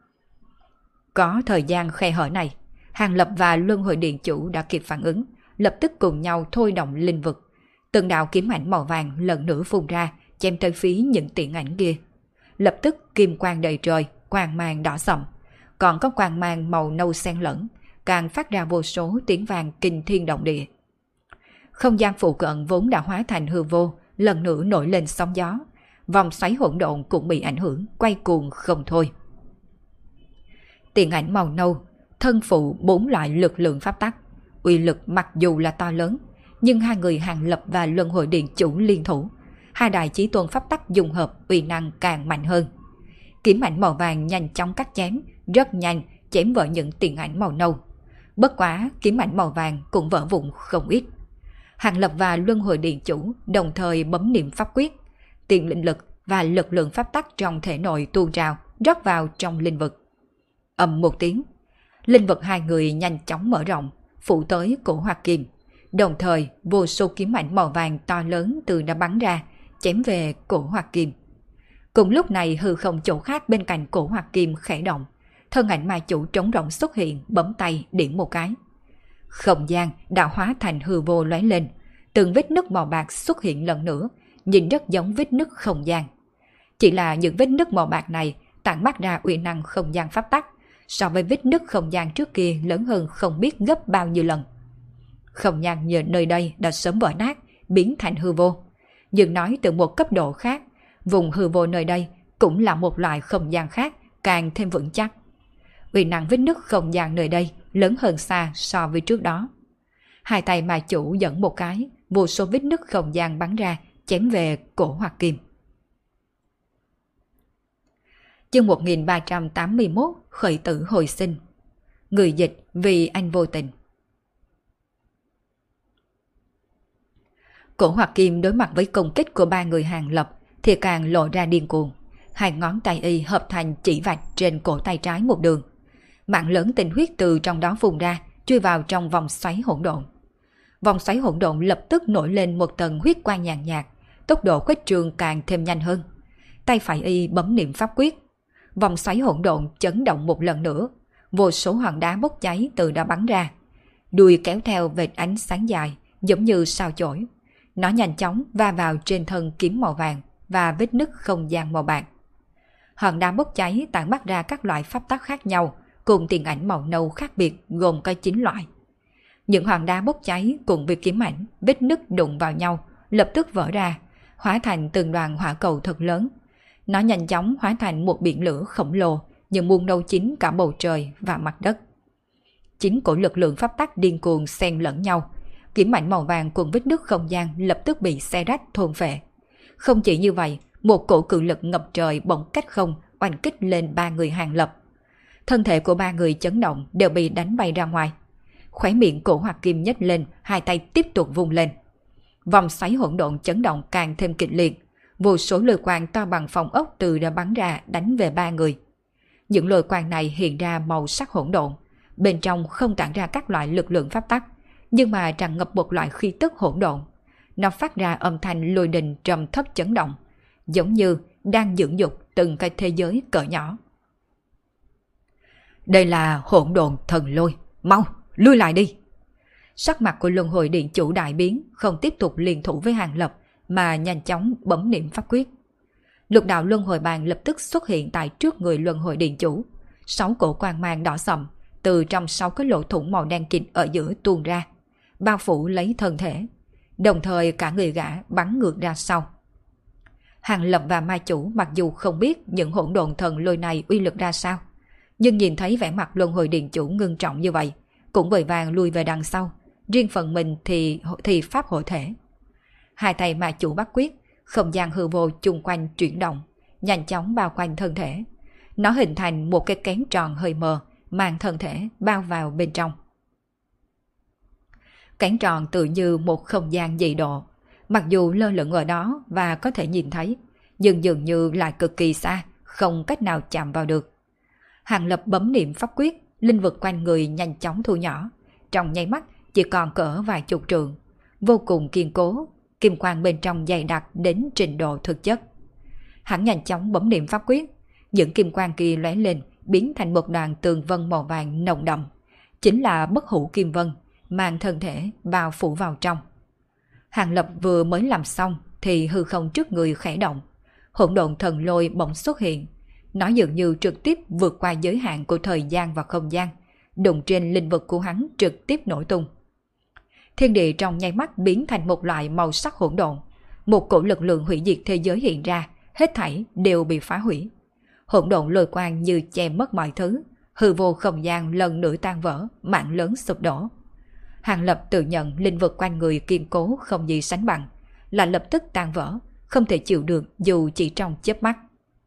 Có thời gian khe hở này, Hàng Lập và Luân Hồi Điện Chủ đã kịp phản ứng, lập tức cùng nhau thôi động linh vực. Từng đạo kiếm ảnh màu vàng lần nữa phun ra, chém tới phía những tiền ảnh kia. Lập tức kim quang đầy trời, quang mang đỏ sậm, còn có quang mang màu nâu xen lẫn, càng phát ra vô số tiếng vang kinh thiên động địa. Không gian phụ cận vốn đã hóa thành hư vô, lần nữa nổi lên sóng gió, vòng xoáy hỗn độn cũng bị ảnh hưởng, quay cuồng không thôi. Tiền ảnh màu nâu, thân phụ bốn loại lực lượng pháp tắc, uy lực mặc dù là to lớn, nhưng hai người Hàng Lập và Luân Hồi Điện Chủ liên thủ, hai đại chí tôn pháp tắc dung hợp uy năng càng mạnh hơn. Kiếm ảnh màu vàng nhanh chóng cắt chém, rất nhanh chém vỡ những tiền ảnh màu nâu. Bất quá kiếm ảnh màu vàng cũng vỡ vụn không ít. Hàng Lập và Luân Hồi Điện Chủ đồng thời bấm niệm pháp quyết, tiền linh lực và lực lượng pháp tắc trong thể nội tuôn trào rót vào trong linh vực. Ầm một tiếng, linh vực hai người nhanh chóng mở rộng, phủ tới cổ Hoa Kim. Đồng thời vô số kiếm ảnh màu vàng to lớn từ đã bắn ra, chém về cổ Hoa Kim. Cùng lúc này hư không chỗ khác bên cạnh cổ Hoa Kim khẽ động, thân ảnh ma chủ trống rỗng xuất hiện, bấm tay điểm một cái. Không gian đã hóa thành hư vô lóe lên, từng vết nứt màu bạc xuất hiện lần nữa, nhìn rất giống vết nứt không gian. Chỉ là những vết nứt màu bạc này tản mát ra uy năng không gian pháp tắc, so với vết nứt không gian trước kia lớn hơn không biết gấp bao nhiêu lần. Không gian nhờ nơi đây đã sớm vỡ nát, biến thành hư vô. Nhưng nói từ một cấp độ khác, vùng hư vô nơi đây cũng là một loại không gian khác, càng thêm vững chắc. Uy năng vết nứt không gian nơi đây lớn hơn xa so với trước đó. Hai tay ma chủ dẫn một cái, vô số vết nứt không gian bắn ra, chém về cổ Hoa Kim. Chương một nghìn ba trăm tám mươi mốt, khởi tử hồi sinh. Người dịch vì anh vô tình. Cổ Hoa Kim đối mặt với công kích của ba người Hàng Lập thì càng lộ ra điên cuồng. Hai ngón tay y hợp thành chỉ vạch trên cổ tay trái một đường. Mạng lớn tinh huyết từ trong đó phun ra, chui vào trong vòng xoáy hỗn độn. Vòng xoáy hỗn độn lập tức nổi lên một tầng huyết quang nhàn nhạt, tốc độ khuếch trương càng thêm nhanh hơn. Tay phải y bấm niệm pháp quyết, vòng xoáy hỗn độn chấn động một lần nữa, vô số hòn đá bốc cháy từ đó bắn ra, đuôi kéo theo vệt ánh sáng dài giống như sao chổi. Nó nhanh chóng va vào trên thân kiếm màu vàng và vết nứt không gian màu bạc. Hòn đá bốc cháy tản mát ra các loại pháp tắc khác nhau, cùng tiền ảnh màu nâu khác biệt gồm có chín loại. Những hòn đá bốc cháy cùng với kiếm ảnh, vết nứt đụng vào nhau, lập tức vỡ ra, hóa thành từng đoàn hỏa cầu thật lớn. Nó nhanh chóng hóa thành một biển lửa khổng lồ, nhưng buông nâu chín cả bầu trời và mặt đất. Chính cổ lực lượng pháp tắc điên cuồng xen lẫn nhau, kiếm ảnh màu vàng cùng vết nứt không gian lập tức bị xé rách thôn phệ. Không chỉ như vậy, một cổ cự lực ngập trời bỗng cách không oanh kích lên ba người Hàng Lập. Thân thể của ba người chấn động đều bị đánh bay ra ngoài. Khóe miệng cổ Hoa Kim nhếch lên, hai tay tiếp tục vung lên. Vòng xoáy hỗn độn chấn động càng thêm kịch liệt, vô số lôi quang to bằng phòng ốc từ đã bắn ra đánh về ba người. Những lôi quang này hiện ra màu sắc hỗn độn, bên trong không tản ra các loại lực lượng pháp tắc, nhưng mà tràn ngập một loại khí tức hỗn độn. Nó phát ra âm thanh lôi đình trầm thấp chấn động, giống như đang dưỡng dục từng cái thế giới cỡ nhỏ. Đây là hỗn độn thần lôi, mau, lui lại đi. Sắc mặt của luân hồi điện chủ đại biến, không tiếp tục liên thủ với Hàng Lập mà nhanh chóng bấm niệm pháp quyết. Lục đạo luân hồi bàn lập tức xuất hiện tại trước người luân hồi điện chủ. Sáu cổ quang mang đỏ sậm từ trong sáu cái lỗ thủng màu đen kịt ở giữa tuôn ra, bao phủ lấy thân thể, đồng thời cả người gã bắn ngược ra sau. Hàng Lập và ma chủ mặc dù không biết những hỗn độn thần lôi này uy lực ra sao, nhưng nhìn thấy vẻ mặt luân hồi điện chủ ngưng trọng như vậy, cũng vội vàng lùi về đằng sau, riêng phần mình thì thì pháp hộ thể. Hai tay ma chủ bắt quyết, không gian hư vô chung quanh chuyển động, nhanh chóng bao quanh thân thể. Nó hình thành một cái kén tròn hơi mờ, mang thân thể bao vào bên trong. Kén tròn tự như một không gian dị độ, mặc dù lơ lửng ở đó và có thể nhìn thấy, nhưng dường như lại cực kỳ xa, không cách nào chạm vào được. Hàng Lập bấm niệm pháp quyết, linh vực quanh người nhanh chóng thu nhỏ, trong nháy mắt chỉ còn cỡ vài chục trượng, vô cùng kiên cố, kim quang bên trong dày đặc đến trình độ thực chất. Hắn nhanh chóng bấm niệm pháp quyết, những kim quang kia lóe lên, biến thành một đoàn tường vân màu vàng nồng đậm, chính là bất hủ kim vân, mang thân thể bao phủ vào trong. Hàng Lập vừa mới làm xong thì hư không trước người khẽ động, hỗn độn thần lôi bỗng xuất hiện. Nó dường như trực tiếp vượt qua giới hạn của thời gian và không gian, đụng trên linh vực của hắn trực tiếp nổ tung. Thiên địa trong nháy mắt biến thành một loại màu sắc hỗn độn, một cổ lực lượng hủy diệt thế giới hiện ra, hết thảy đều bị phá hủy. Hỗn độn lôi quang như che mất mọi thứ, hư vô không gian lần nữa tan vỡ, mạng lớn sụp đổ. Hàng Lập tự nhận linh vực quanh người kiên cố không gì sánh bằng, là lập tức tan vỡ, không thể chịu được dù chỉ trong chớp mắt.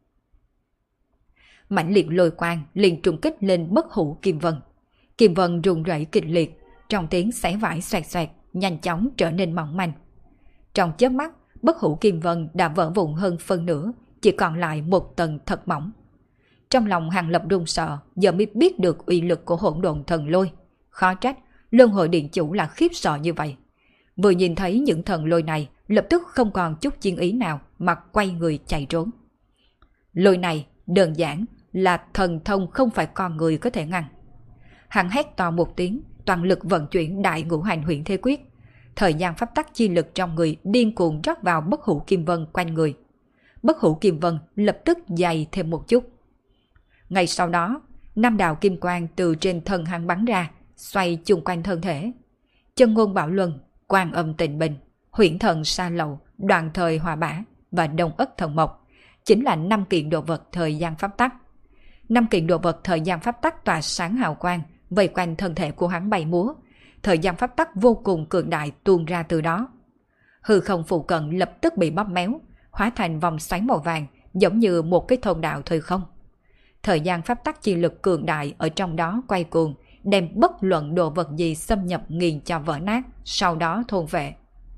Mãnh liệt lôi quang liền trùng kích lên bất hủ kim vân. Kim vân rung rẩy kịch liệt, trong tiếng xé vải xoẹt xoẹt, nhanh chóng trở nên mỏng manh. Trong chớp mắt, bất hủ kim vân đã vỡ vụn hơn phân nửa, chỉ còn lại một tầng thật mỏng. Trong lòng Hàng Lập run sợ, giờ mới biết được uy lực của hỗn độn thần lôi. Khó trách luân hồi điện chủ là khiếp sợ như vậy. Vừa nhìn thấy những thần lôi này, lập tức không còn chút chiến ý nào mà quay người chạy trốn. Lôi này đơn giản là thần thông không phải con người có thể ngăn. Hắn hét to một tiếng, toàn lực vận chuyển đại ngũ hành huyền thế quyết. Thời gian pháp tắc chi lực trong người điên cuồng rót vào bất hủ kim vân quanh người. Bất hủ kim vân lập tức dày thêm một chút. Ngay sau đó, năm đạo kim quang từ trên thân hắn bắn ra, xoay chung quanh thân thể. Chân ngôn bảo luân, quan âm tịnh bình, huyễn thần sa lậu, đoạn thời hòa bả và đông ất thần mộc chính là năm kiện đồ vật thời gian pháp tắc. Năm kiện đồ vật thời gian pháp tắc tỏa sáng hào quang, vây quanh thân thể của hắn bay múa. Thời gian pháp tắc vô cùng cường đại tuôn ra từ đó. Hư không phụ cận lập tức bị bóp méo, hóa thành vòng xoáy màu vàng, giống như một cái thông đạo thời không. Thời gian pháp tắc chi lực cường đại ở trong đó quay cuồng, đem bất luận đồ vật gì xâm nhập nghiền cho vỡ nát, sau đó thôn vệ.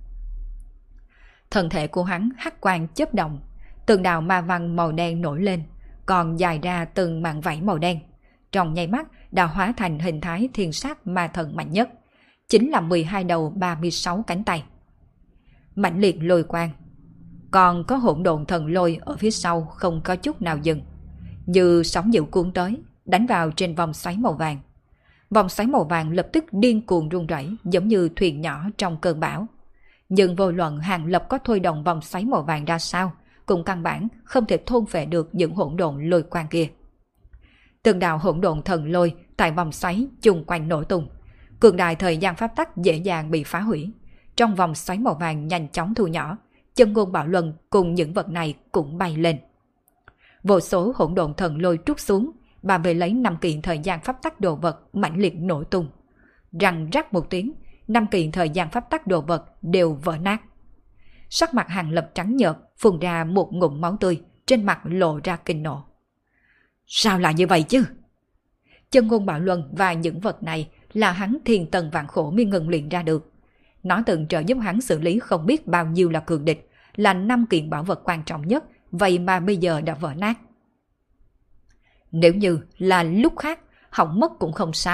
Thân thể của hắn hắc quang chớp động, từng đạo ma văn màu đen nổi lên, còn dài ra từng mảng vảy màu đen. Trong nháy mắt đã hóa thành hình thái thiên sát ma thần mạnh nhất, chính là mười hai đầu ba mươi sáu cánh tay. Mãnh liệt lôi quang, còn có hỗn độn thần lôi ở phía sau không có chút nào dừng, như sóng dữ cuốn tới, đánh vào trên vòng xoáy màu vàng. Vòng xoáy màu vàng lập tức điên cuồng rung rẩy, giống như thuyền nhỏ trong cơn bão. Nhưng vô luận Hàng Lập có thôi động vòng xoáy màu vàng ra sao, cũng căn bản không thể thôn phệ được những hỗn độn lôi quang kia. Từng đạo hỗn độn thần lôi tại vòng xoáy chung quanh nổ tung, cường đại thời gian pháp tắc dễ dàng bị phá hủy. Trong vòng xoáy màu vàng nhanh chóng thu nhỏ, chân ngôn bảo luân cùng những vật này cũng bay lên. Vô số hỗn độn thần lôi trút xuống, bà về lấy năm kiện thời gian pháp tắc đồ vật mãnh liệt nổ tung. Răng rắc một tiếng, năm kiện thời gian pháp tắc đồ vật đều vỡ nát. Sắc mặt Hàng Lập trắng nhợt, phun ra một ngụm máu tươi, trên mặt lộ ra kinh nộ. Sao lại như vậy chứ? Chân ngôn bảo luân và những vật này là hắn thiên tầng vạn khổ mới ngừng luyện ra được. Nó từng trợ giúp hắn xử lý không biết bao nhiêu là cường địch, là năm kiện bảo vật quan trọng nhất, vậy mà bây giờ đã vỡ nát. Nếu như là lúc khác, hỏng mất cũng không sao,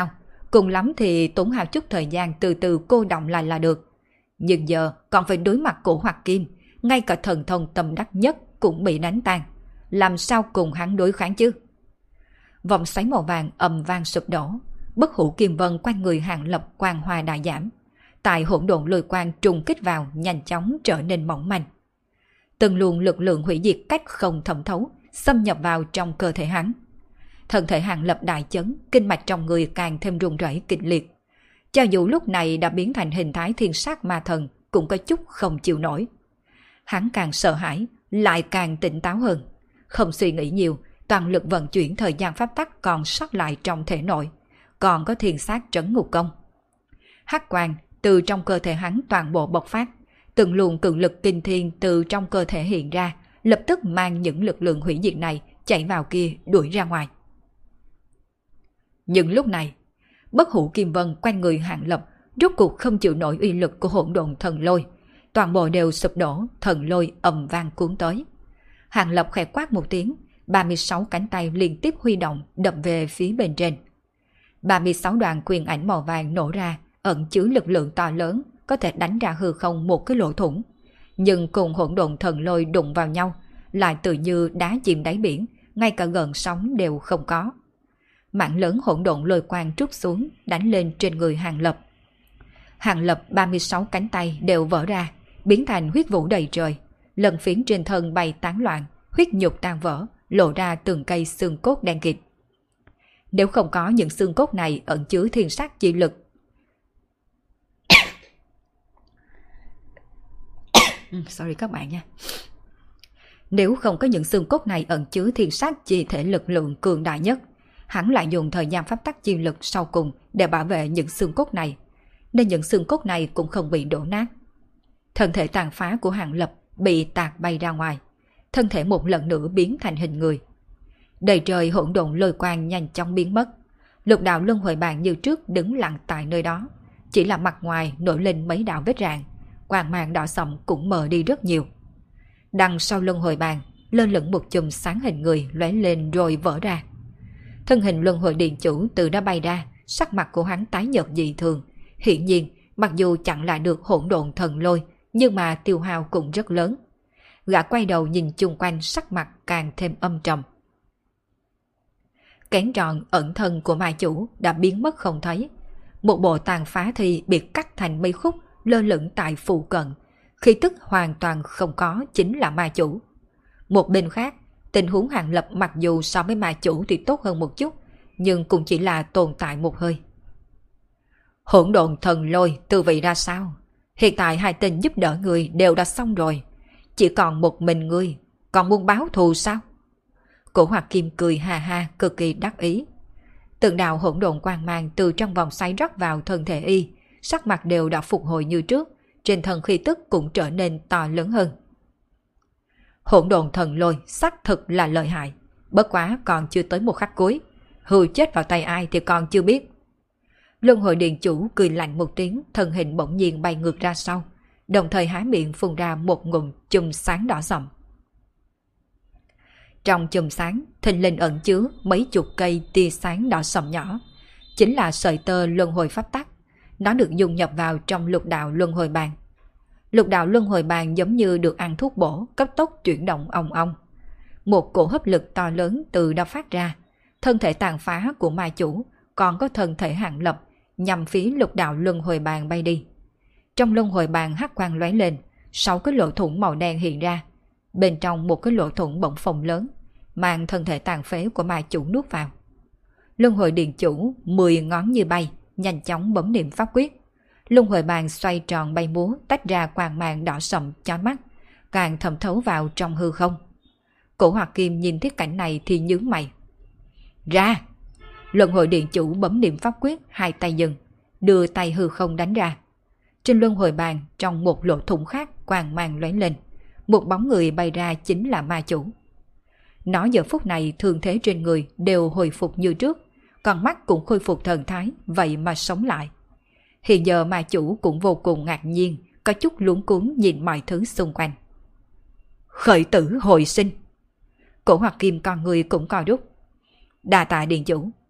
cùng lắm thì tốn hao chút thời gian từ từ cô động lại là được. Nhưng giờ còn phải đối mặt Cổ Hoặc Kim, ngay cả thần thông tâm đắc nhất cũng bị đánh tan. Làm sao cùng hắn đối kháng chứ? Vòng xoáy màu vàng ầm vang sụp đổ, bất hủ kim vân quanh người Hàng Lập quang hoa đại giảm. Tại hỗn độn lôi quang trùng kích vào nhanh chóng trở nên mỏng manh. Từng luồng lực lượng hủy diệt cách không thẩm thấu, xâm nhập vào trong cơ thể hắn. Thân thể Hàng Lập đại chấn, kinh mạch trong người càng thêm rung rẩy kịch liệt. Cho dù lúc này đã biến thành hình thái thiên sát ma thần, cũng có chút không chịu nổi. Hắn càng sợ hãi, lại càng tỉnh táo hơn. Không suy nghĩ nhiều, toàn lực vận chuyển thời gian pháp tắc còn sót lại trong thể nội, còn có thiên sát trấn ngục công. Hắc quang từ trong cơ thể hắn toàn bộ bộc phát, từng luồng cường lực kinh thiên từ trong cơ thể hiện ra, lập tức mang những lực lượng hủy diệt này chạy vào kia đuổi ra ngoài. Nhưng lúc này, bất hủ kim vân quanh người Hàng Lập rốt cuộc không chịu nổi uy lực của hỗn độn thần lôi, toàn bộ đều sụp đổ, thần lôi ầm vang cuốn tới. Hàng Lập khẽ quát một tiếng, ba mươi sáu cánh tay liên tiếp huy động đập về phía bên trên. ba mươi sáu đoàn quyền ảnh màu vàng nổ ra, ẩn chứa lực lượng to lớn, có thể đánh ra hư không một cái lỗ thủng. Nhưng cùng hỗn độn thần lôi đụng vào nhau, lại tự như đá chìm đáy biển, ngay cả gợn sóng đều không có. Mảng lớn hỗn độn lôi quang trút xuống, đánh lên trên người Hàng Lập. Hàng Lập ba mươi sáu cánh tay đều vỡ ra, biến thành huyết vũ đầy trời. Lần phiến trên thân bay tán loạn, huyết nhục tan vỡ, lộ ra từng cây xương cốt đen kịt. Nếu không có những xương cốt này ẩn chứa thiên sát chi lực, sorry các bạn nha. Nếu không có những xương cốt này ẩn chứa thiên sát chi thể lực lượng cường đại nhất, hắn lại dùng thời gian pháp tắc chi lực sau cùng để bảo vệ những xương cốt này, nên những xương cốt này cũng không bị đổ nát. Thân thể tàn phá của Hàng Lập bị tạc bay ra ngoài, thân thể một lần nữa biến thành hình người. Đầy trời hỗn độn lôi quang nhanh chóng biến mất. Lục đạo luân hồi bàn như trước đứng lặng tại nơi đó, chỉ là mặt ngoài nổi lên mấy đạo vết rạn, quang mang đỏ sậm cũng mờ đi rất nhiều. Đằng sau luân hồi bàn lơ lửng một chùm sáng hình người lóe lên rồi vỡ ra. Thân hình luân hồi điện chủ từ đó bay ra, sắc mặt của hắn tái nhợt dị thường. Hiển nhiên, mặc dù chặn lại được hỗn độn thần lôi, nhưng mà tiêu hao cũng rất lớn. Gã quay đầu nhìn chung quanh, sắc mặt càng thêm âm trầm. Kén tròn ẩn thân của ma chủ đã biến mất không thấy. Một bộ tàn phá thì bị cắt thành mấy khúc, lơ lửng tại phụ cận. Khí tức hoàn toàn không có chính là ma chủ. Một bên khác, tình huống Hàng Lập mặc dù so với ma chủ thì tốt hơn một chút, nhưng cũng chỉ là tồn tại một hơi. Hỗn độn thần lôi tư vị ra sao? Hiện tại hai tên giúp đỡ người đều đã xong rồi, chỉ còn một mình ngươi, còn muốn báo thù sao? Cổ Hoặc Kim cười hà ha, cực kỳ đắc ý. Từng đạo hỗn độn quang mang từ trong vòng xoáy rót vào thân thể y, sắc mặt đều đã phục hồi như trước, trên thân khí tức cũng trở nên to lớn hơn. Hỗn độn thần lôi xác thực là lợi hại, bất quá còn chưa tới một khắc cuối, hư chết vào tay ai thì còn chưa biết. Luân hồi điện chủ cười lạnh một tiếng, thân hình bỗng nhiên bay ngược ra sau, đồng thời há miệng phun ra một ngụm chùm sáng đỏ sậm. Trong chùm sáng, thình lình ẩn chứa mấy chục cây tia sáng đỏ sậm nhỏ, chính là sợi tơ luân hồi pháp tắc. Nó được dung nhập vào trong lục đạo luân hồi bàn. Lục đạo luân hồi bàn giống như được ăn thuốc bổ, cấp tốc chuyển động ong ong. Một cổ hấp lực to lớn từ đó phát ra. Thân thể tàn phá của ma chủ, còn có thân thể Hàng Lập, nhằm phía lục đạo luân hồi bàn bay đi. Trong luân hồi bàn hắc quang lóe lên, sáu cái lỗ thủng màu đen hiện ra. Bên trong một cái lỗ thủng bỗng phồng lớn, mang thân thể tàn phế của ma chủ nuốt vào. Luân hồi điện chủ mười ngón như bay, nhanh chóng bấm niệm pháp quyết. Luân hồi bàn xoay tròn bay múa, tách ra quang mang đỏ sậm chói mắt, càng thẩm thấu vào trong hư không. Cổ Hoặc Kim nhìn thấy cảnh này thì nhướng mày. Ra! Luân hồi điện chủ bấm niệm pháp quyết, hai tay dừng, đưa tay hư không đánh ra. Trên luân hồi bàn, trong một lỗ thủng khác quang mang lóe lên, một bóng người bay ra chính là ma chủ. Nó giờ phút này thương thế trên người đều hồi phục như trước, còn mắt cũng khôi phục thần thái, vậy mà sống lại. Hiện giờ ma chủ cũng vô cùng ngạc nhiên, có chút luống cuống nhìn mọi thứ xung quanh. Khởi tử hồi sinh! Cổ Hoặc Kim con người cũng co rút. Đa tạ điện chủ.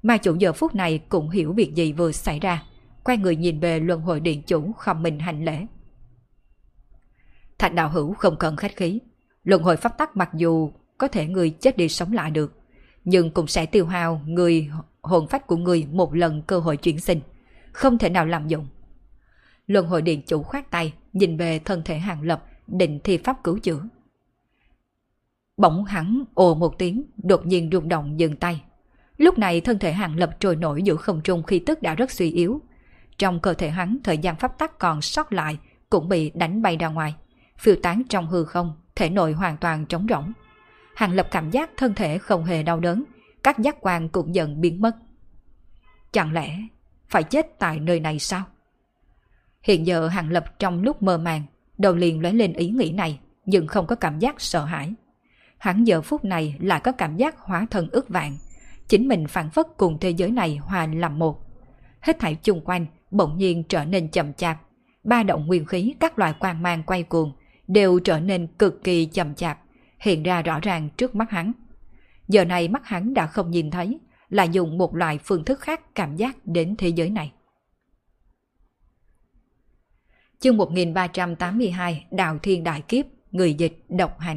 Ma chủ giờ phút này cũng hiểu việc gì vừa xảy ra, quay người nhìn về luân hồi điện chủ không mình hành lễ. Thạch đạo hữu không cần khách khí, luân hồi pháp tắc mặc dù có thể người chết đi sống lại được, nhưng cũng sẽ tiêu hao người hồn phách của người một lần cơ hội chuyển sinh, không thể nào làm dụng. Luân hồi điện chủ khoát tay, nhìn về thân thể Hàng Lập, định thi pháp cứu chữa. Bỗng hắn ồ một tiếng, đột nhiên rung động dừng tay. Lúc này thân thể Hàng Lập trôi nổi giữa không trung, khí tức đã rất suy yếu. Trong cơ thể hắn, thời gian pháp tắc còn sót lại cũng bị đánh bay ra ngoài, phiêu tán trong hư không, thể nội hoàn toàn trống rỗng. Hàng Lập cảm giác thân thể không hề đau đớn, các giác quan cũng dần biến mất. Chẳng lẽ phải chết tại nơi này sao? Hiện giờ Hàng Lập trong lúc mơ màng, đầu liền lóe lên ý nghĩ này, nhưng không có cảm giác sợ hãi. Hắn giờ phút này lại có cảm giác hóa thân ước vạn, chính mình phản phất cùng thế giới này hòa làm một. Hết thảy chung quanh bỗng nhiên trở nên chậm chạp, ba động nguyên khí các loại quang mang quay cuồng đều trở nên cực kỳ chậm chạp, hiện ra rõ ràng trước mắt hắn. Giờ này mắt hắn đã không nhìn thấy, là dùng một loại phương thức khác cảm giác đến thế giới này. Chương một nghìn ba trăm tám mươi hai, Đạo Thiên Đại Kiếp, người dịch độc hành.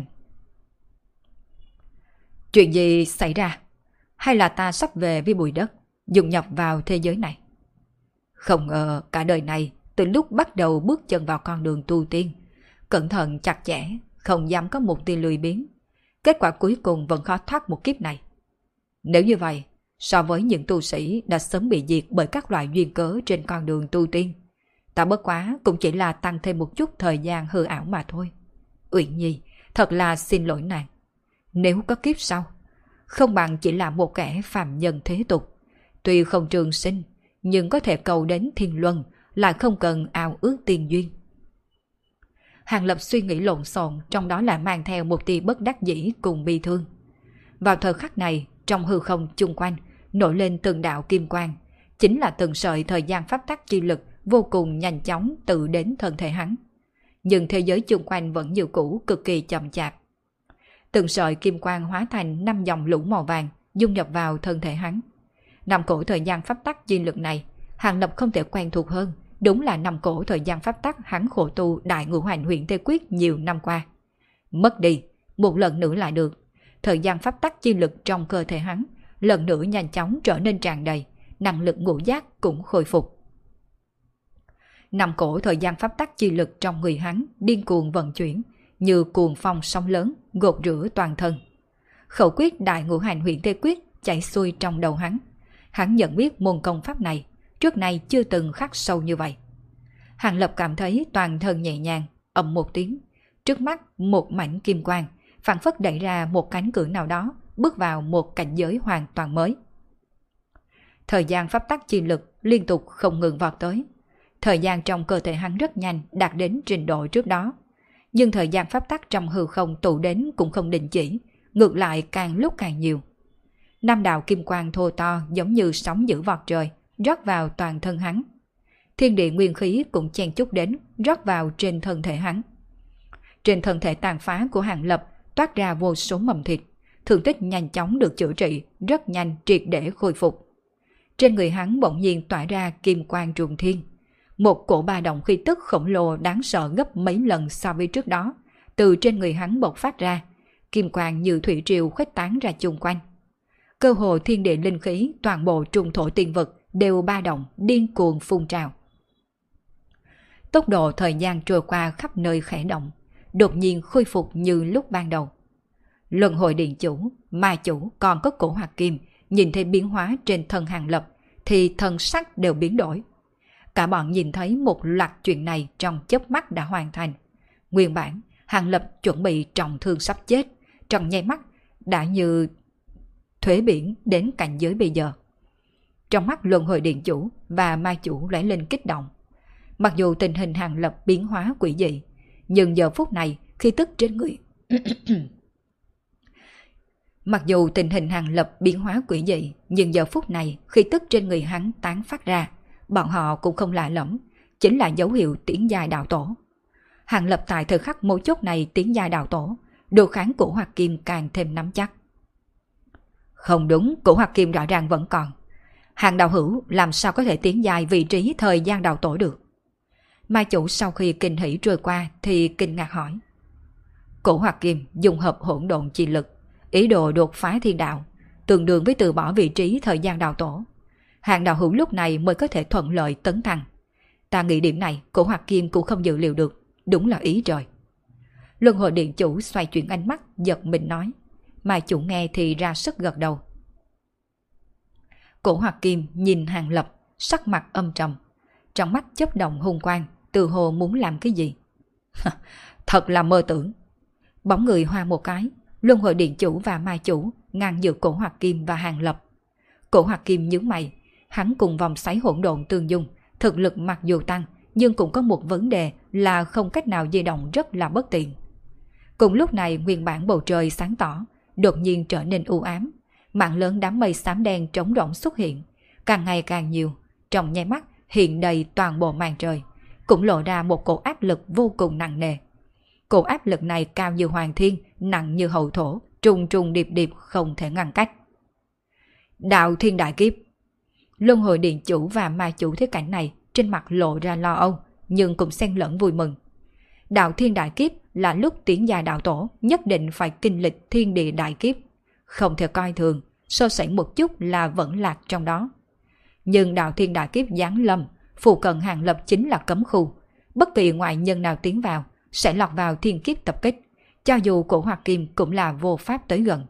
Chuyện gì xảy ra? Hay là ta sắp về với bụi đất, dung nhập vào thế giới này? Không ngờ cả đời này, từ lúc bắt đầu bước chân vào con đường tu tiên, cẩn thận chặt chẽ, không dám có một tia lười biếng. Kết quả cuối cùng vẫn khó thoát một kiếp này. Nếu như vậy, so với những tu sĩ đã sớm bị diệt bởi các loại duyên cớ trên con đường tu tiên, ta bất quá cũng chỉ là tăng thêm một chút thời gian hư ảo mà thôi. Uyển Nhi, thật là xin lỗi nàng. Nếu có kiếp sau, không bằng chỉ là một kẻ phàm nhân thế tục. Tuy không trường sinh, nhưng có thể cầu đến thiên luân, lại không cần ao ước tiền duyên. Hàng Lập suy nghĩ lộn xộn, trong đó là mang theo một tia bất đắc dĩ cùng bi thương. Vào thời khắc này, trong hư không chung quanh, nổi lên từng đạo kim quang, chính là từng sợi thời gian pháp tắc chi lực vô cùng nhanh chóng tự đến thân thể hắn. Nhưng thế giới chung quanh vẫn như cũ cực kỳ chậm chạp. Từng sợi kim quang hóa thành năm dòng lũ màu vàng, dung nhập vào thân thể hắn. Năm cổ thời gian pháp tắc chi lực này, Hàng Lập không thể quen thuộc hơn, đúng là năm cổ thời gian pháp tắc hắn khổ tu đại ngũ hành huyền thế quyết nhiều năm qua. Mất đi, một lần nữa lại được. Thời gian pháp tắc chi lực trong cơ thể hắn, lần nữa nhanh chóng trở nên tràn đầy, năng lực ngũ giác cũng khôi phục. Năm cổ thời gian pháp tắc chi lực trong người hắn điên cuồng vận chuyển, như cuồng phong sóng lớn, gột rửa toàn thân. Khẩu quyết đại ngũ hành huyền thế quyết chảy xuôi trong đầu hắn. Hắn nhận biết môn công pháp này, trước nay chưa từng khắc sâu như vậy. Hàng Lập cảm thấy toàn thân nhẹ nhàng, ầm một tiếng. Trước mắt một mảnh kim quang, phảng phất đẩy ra một cánh cửa nào đó, bước vào một cảnh giới hoàn toàn mới. Thời gian pháp tắc chi lực liên tục không ngừng vọt tới. Thời gian trong cơ thể hắn rất nhanh đạt đến trình độ trước đó. Nhưng thời gian pháp tắc trong hư không tụ đến cũng không đình chỉ, ngược lại càng lúc càng nhiều. Năm đạo kim quang thô to giống như sóng dữ vọt trời, rót vào toàn thân hắn. Thiên địa nguyên khí cũng chen chúc đến, rót vào trên thân thể hắn. Trên thân thể tàn phá của Hàng Lập toát ra vô số mầm thịt, thương tích nhanh chóng được chữa trị, rất nhanh triệt để khôi phục. Trên người hắn bỗng nhiên tỏa ra kim quang trùng thiên. Một cổ ba động khí tức khổng lồ đáng sợ gấp mấy lần so với trước đó, từ trên người hắn bộc phát ra, kim quang như thủy triều khuếch tán ra chung quanh. Cơ hồ thiên địa linh khí toàn bộ trùng thổ tiên vực đều ba động điên cuồng phun trào. Tốc độ thời gian trôi qua khắp nơi khẽ động, đột nhiên khôi phục như lúc ban đầu. Luân hồi điện chủ, ma chủ còn có cổ Hoạt Kim nhìn thấy biến hóa trên thân Hàng Lập thì thần sắc đều biến đổi. Cả bọn nhìn thấy một loạt chuyện này trong chớp mắt đã hoàn thành. Nguyên bản, Hàng Lập chuẩn bị trọng thương sắp chết, trong nháy mắt đã như thuế biển đến cảnh giới bây giờ. Trong mắt luân hồi điện chủ và ma chủ lóe lên kích động. Mặc dù tình hình Hàng Lập biến hóa quỷ dị, nhưng giờ phút này khi tức trên người Mặc dù tình hình Hàng Lập biến hóa quỷ dị, nhưng giờ phút này khi tức trên người hắn tán phát ra, bọn họ cũng không lạ lẫm, chính là dấu hiệu tiến giai đạo tổ. Hàng Lập tại thời khắc mấu chốt này tiến giai đạo tổ, đồ kháng cổ Hoạt Kim càng thêm nắm chắc. Không đúng, cổ Hoạt Kim rõ ràng vẫn còn. Hàng đạo hữu làm sao có thể tiến dài vị trí thời gian đạo tổ được? Ma chủ sau khi kinh hỉ trôi qua thì kinh ngạc hỏi. Cổ Hoạt Kim dùng hợp hỗn độn chi lực, ý đồ đột phá thiên đạo, tương đương với từ bỏ vị trí thời gian đạo tổ. Hàng đạo hữu lúc này mới có thể thuận lợi tấn thăng. Ta nghĩ điểm này Cổ Hoạt Kim cũng không dự liệu được, đúng là ý trời. Luân Hồi Điện chủ xoay chuyển ánh mắt, giật mình nói. Ma chủ nghe thì ra sức gật đầu. Cổ Hoạt Kim nhìn Hàng Lập, sắc mặt âm trầm, trong mắt chớp động hung quang, từ hồ muốn làm cái gì. Thật là mơ tưởng. Bóng người hoa một cái, Luân Hồi Điện chủ và Ma chủ ngang giữa Cổ Hoạt Kim và Hàng Lập. Cổ Hoạt Kim nhướng mày, hắn cùng vòng xoáy hỗn độn tương dung, thực lực mặc dù tăng, nhưng cũng có một vấn đề là không cách nào di động, rất là bất tiện. Cùng lúc này nguyên bản bầu trời sáng tỏ, đột nhiên trở nên u ám, mảng lớn đám mây xám đen trống rỗng xuất hiện, càng ngày càng nhiều, trong nháy mắt hiện đầy toàn bộ màn trời, cũng lộ ra một cổ áp lực vô cùng nặng nề. Cổ áp lực này cao như hoàng thiên, nặng như hậu thổ, trùng trùng điệp điệp không thể ngăn cách. Đạo thiên đại kiếp. Luân Hồi Điện chủ và Ma chủ thấy cảnh này, trên mặt lộ ra lo âu, nhưng cũng xen lẫn vui mừng. Đạo thiên đại kiếp là lúc tiến giai đạo tổ nhất định phải kinh lịch thiên địa đại kiếp, không thể coi thường, sơ sẩy một chút là vẫn lạc trong đó. Nhưng đạo thiên đại kiếp giáng lâm, phụ cận Hàng Lập chính là cấm khu, bất kỳ ngoại nhân nào tiến vào sẽ lọt vào thiên kiếp tập kích, cho dù Cổ Hoạt Kim cũng là vô pháp tới gần.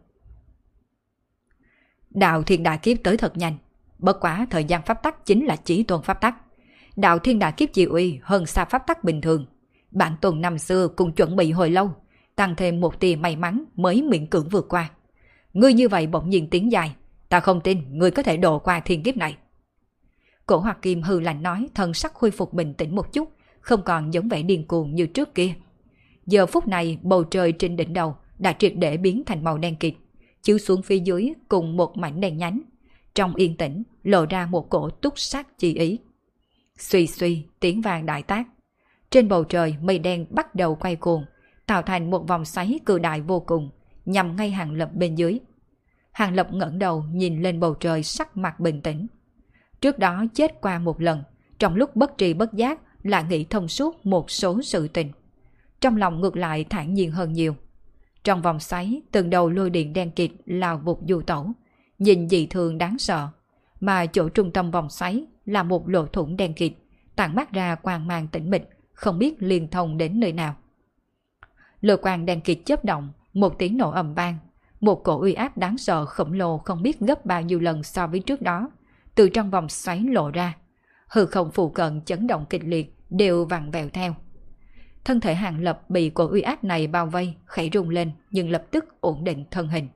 Đạo thiên đại kiếp tới thật nhanh, bất quá thời gian pháp tắc chính là chỉ tuần pháp tắc. Đạo thiên đại kiếp chi uy hơn xa pháp tắc bình thường. Bản tuần năm xưa cũng chuẩn bị hồi lâu, tăng thêm một tia may mắn mới miễn cưỡng vượt qua. Ngươi như vậy bỗng nhiên tiến dài, ta không tin ngươi có thể độ qua thiên kiếp này. Cổ Hoạt Kim hừ lạnh nói, thần sắc khôi phục bình tĩnh một chút, không còn giống vẻ điên cuồng như trước kia. Giờ phút này bầu trời trên đỉnh đầu đã triệt để biến thành màu đen kịt, chiếu xuống phía dưới cùng một mảnh đen nhánh. Trong yên tĩnh lộ ra một cổ túc sát chi ý. Suy suy tiếng vang đại tác. Trên bầu trời mây đen bắt đầu quay cuồng, tạo thành một vòng xoáy cự đại vô cùng, nhằm ngay Hàng Lập bên dưới. Hàng Lập ngẩng đầu nhìn lên bầu trời, sắc mặt bình tĩnh. Trước đó chết qua một lần, trong lúc bất tri bất giác lại nghĩ thông suốt một số sự tình. Trong lòng ngược lại thản nhiên hơn nhiều. Trong vòng xoáy, từng đầu lôi điện đen kịt lao vụt du tẩu, nhìn dị thường đáng sợ, mà chỗ trung tâm vòng xoáy là một lỗ thủng đen kịt, tản mát ra quang mang tĩnh mịch, không biết liên thông đến nơi nào. Lôi quang đen kịt chớp động, một tiếng nổ ầm vang, một cổ uy áp đáng sợ khổng lồ không biết gấp bao nhiêu lần so với trước đó, từ trong vòng xoáy lộ ra. Hư không phụ cận chấn động kịch liệt, đều vặn vẹo theo. Thân thể Hàng Lập bị cổ uy áp này bao vây, khẽ rung lên nhưng lập tức ổn định thân hình.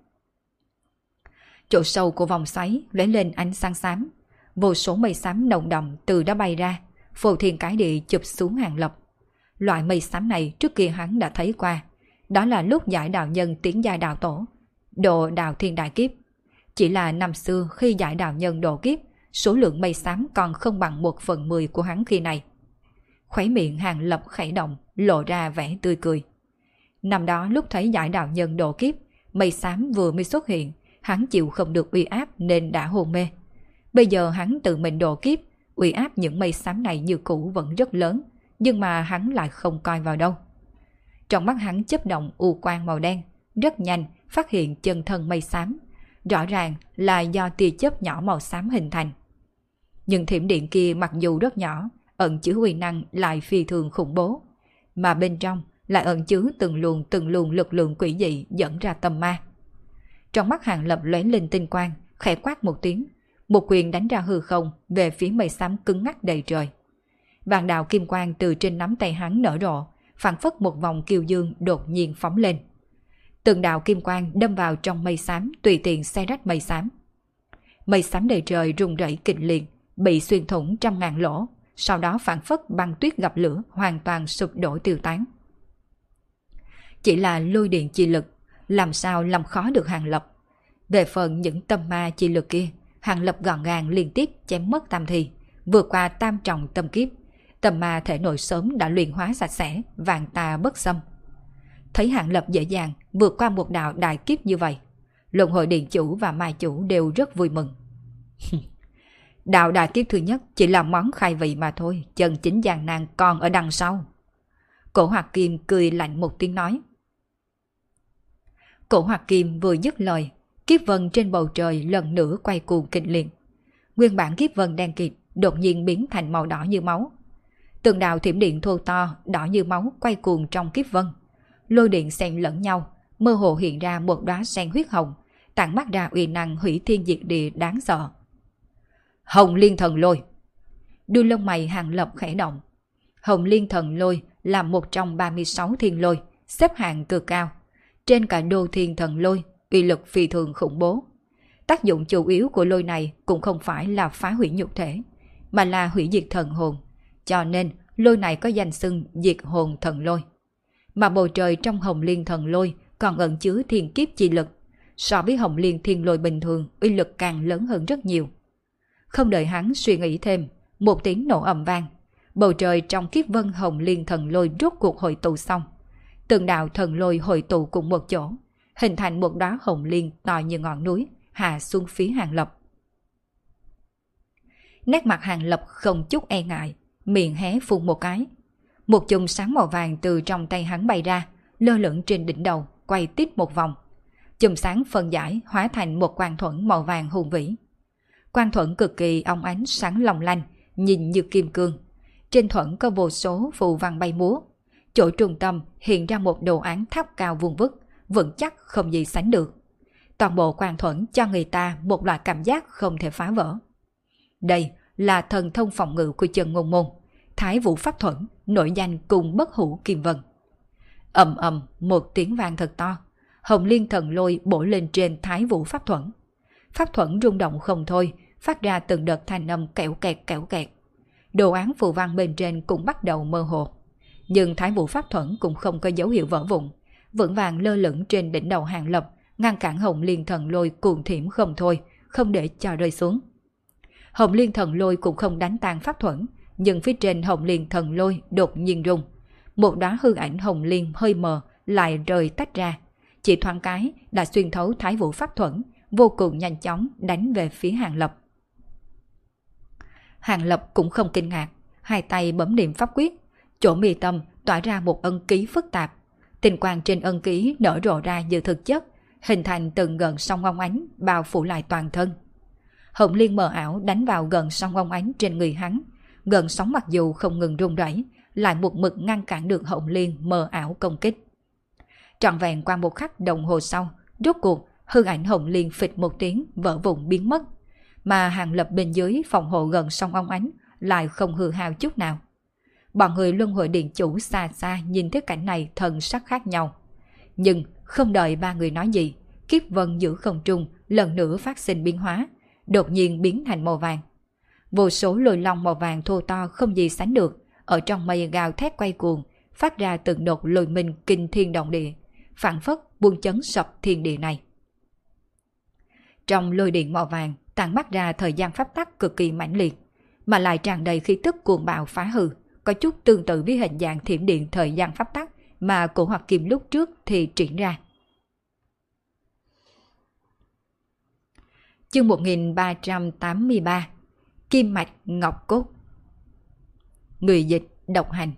Chỗ sâu của vòng xoáy lóe lên ánh sáng xám, vô số mây xám nồng đậm từ đó bay ra, phô thiên cái địa chụp xuống Hàng Lập. Loại mây xám này trước kia hắn đã thấy qua, đó là lúc giải đạo nhân tiến giai đạo tổ, độ đạo thiên đại kiếp. Chỉ là năm xưa khi giải đạo nhân độ kiếp, số lượng mây xám còn không bằng một phần mười của hắn khi này. Khóe miệng Hàng Lập khẽ động, lộ ra vẻ tươi cười. Năm đó lúc thấy giải đạo nhân độ kiếp, mây xám vừa mới xuất hiện, hắn chịu không được uy áp nên đã hôn mê. Bây giờ hắn tự mình độ kiếp, uy áp những mây xám này như cũ vẫn rất lớn, nhưng mà hắn lại không coi vào đâu. Trong mắt hắn chớp động u quang màu đen, rất nhanh phát hiện chân thân mây xám, rõ ràng là do tia chớp nhỏ màu xám hình thành. Nhưng thiểm điện kia mặc dù rất nhỏ, ẩn chứa uy năng lại phi thường khủng bố, mà bên trong lại ẩn chứa từng luồng từng luồng lực lượng quỷ dị dẫn ra tâm ma. Trong mắt Hàng Lập lóe lên tinh quang, khẽ quát một tiếng, một quyền đánh ra hư không về phía mây xám cứng ngắc đầy trời. Vạn đạo kim quang từ trên nắm tay hắn nở rộ, phảng phất một vòng kiều dương đột nhiên phóng lên. Từng đạo kim quang đâm vào trong mây xám, tùy tiện xé rách mây xám. Mây xám đầy trời rung rẩy kịch liệt, bị xuyên thủng trăm ngàn lỗ, sau đó phảng phất băng tuyết gặp lửa, hoàn toàn sụp đổ tiêu tán. Chỉ là lôi điện chi lực, làm sao làm khó được Hàng Lập. Về phần những tâm ma chi lực kia, Hàng Lập gọn gàng liên tiếp chém mất tam thi, vượt qua tam trọng tâm kiếp. Tâm ma thể nội sớm đã luyện hóa sạch sẽ, vạn tà bất xâm. Thấy Hàng Lập dễ dàng vượt qua một đạo đại kiếp như vậy, Luân Hồi Điện chủ và Ma chủ đều rất vui mừng. Đạo đại kiếp thứ nhất chỉ là món khai vị mà thôi, chân chính gian nan còn ở đằng sau. Cổ Hoạt Kim cười lạnh một tiếng nói. Cổ Hoạt Kim vừa dứt lời, kiếp vân trên bầu trời lần nữa quay cuồng kịch liệt. Nguyên bản kiếp vân đen kịt đột nhiên biến thành màu đỏ như máu. Từng đạo thiểm điện thô to đỏ như máu quay cuồng trong kiếp vân. Lôi điện xen lẫn nhau, mơ hồ hiện ra một đóa sen huyết hồng, tản mắt ra uy năng hủy thiên diệt địa đáng sợ. Hồng Liên Thần Lôi. Đuôi lông mày Hàng Lập khẽ động. Hồng Liên Thần Lôi là một trong ba mươi sáu thiên lôi, xếp hạng cực cao. Trên cả đô thiên thần lôi, uy lực phi thường khủng bố. Tác dụng chủ yếu của lôi này cũng không phải là phá hủy nhục thể, mà là hủy diệt thần hồn. Cho nên lôi này có danh xưng diệt hồn thần lôi. Mà bầu trời trong Hồng Liên Thần Lôi còn ẩn chứa thiên kiếp chi lực. So với Hồng Liên Thiên Lôi bình thường, uy lực càng lớn hơn rất nhiều. Không đợi hắn suy nghĩ thêm, một tiếng nổ ầm vang. Bầu trời trong kiếp vân Hồng Liên Thần Lôi rốt cuộc hội tụ xong. Từng đạo thần lôi hội tụ cùng một chỗ, hình thành một đóa hồng liên to như ngọn núi, hạ xuống phía Hàng Lập. Nét mặt Hàng Lập không chút e ngại, miệng hé phun một cái. Một chùm sáng màu vàng từ trong tay hắn bay ra, lơ lửng trên đỉnh đầu, quay tiếp một vòng. Chùm sáng phân giải hóa thành một quang thuẫn màu vàng hùng vĩ. Quang thuẫn cực kỳ óng ánh sáng long lanh, nhìn như kim cương. Trên thuẫn có vô số phù văn bay múa. Chỗ trung tâm hiện ra một đồ án tháp cao vuông vức, vững chắc không gì sánh được. Toàn bộ quang thuẫn cho người ta một loại cảm giác không thể phá vỡ. Đây là thần thông phòng ngự của Chân Ngôn Môn, Thái Vũ Pháp Thuẫn, nổi danh cùng bất hủ kim vân. Ầm ầm một tiếng vang thật to, Hồng Liên Thần Lôi bổ lên trên Thái Vũ Pháp Thuẫn. Pháp Thuẫn rung động không thôi, phát ra từng đợt thanh âm kẹo kẹt kẹo kẹt. Đồ án phù văn bên trên cũng bắt đầu mơ hồ. Nhưng Thái Vũ Pháp Thuẫn cũng không có dấu hiệu vỡ vụn, vững vàng lơ lửng trên đỉnh đầu Hàng Lập, ngăn cản Hồng Liên Thần Lôi cuồng thiểm không thôi, không để cho rơi xuống. Hồng Liên Thần Lôi cũng không đánh tan Pháp Thuẫn, nhưng phía trên Hồng Liên Thần Lôi đột nhiên rung. Một đóa hư ảnh Hồng Liên hơi mờ lại rời tách ra, chỉ thoáng cái đã xuyên thấu Thái Vũ Pháp Thuẫn, vô cùng nhanh chóng đánh về phía Hàng Lập. Hàng Lập cũng không kinh ngạc, hai tay bấm niệm pháp quyết, chỗ mi tâm tỏa ra một ân ký phức tạp. Tinh quang trên ân ký nở rộ ra như thực chất, hình thành từng gợn sóng óng ánh bao phủ lại toàn thân. Hồng Liên mờ ảo đánh vào gợn sóng óng ánh trên người hắn. Gợn sóng mặc dù không ngừng rung rẩy, lại một mực ngăn cản được Hồng Liên mờ ảo công kích. Trọn vẹn qua một khắc đồng hồ sau, rốt cuộc hư ảnh Hồng Liên phịch một tiếng vỡ vụn biến mất, mà Hàng Lập bên dưới phòng hộ gợn sóng óng ánh lại không hư hao chút nào. Bọn người Luân Hồi Điện Chủ xa xa nhìn thấy cảnh này thần sắc khác nhau. Nhưng không đợi ba người nói gì, kiếp vân giữa không trung lần nữa phát sinh biến hóa, đột nhiên biến thành màu vàng. Vô số lôi long màu vàng thô to không gì sánh được, ở trong mây gào thét quay cuồng, phát ra từng đợt lôi minh kinh thiên động địa, phảng phất buông chấn sập thiên địa này. Trong lôi điện màu vàng tản mắt ra thời gian pháp tắc cực kỳ mãnh liệt, mà lại tràn đầy khí tức cuồng bạo phá hư, có chút tương tự với hình dạng thiểm điện thời gian pháp tắc mà Cổ Hoạt Kim lúc trước thì triển ra. Chương một nghìn ba trăm tám mươi ba, Kim Mạch Ngọc Cốt. Người dịch độc hành.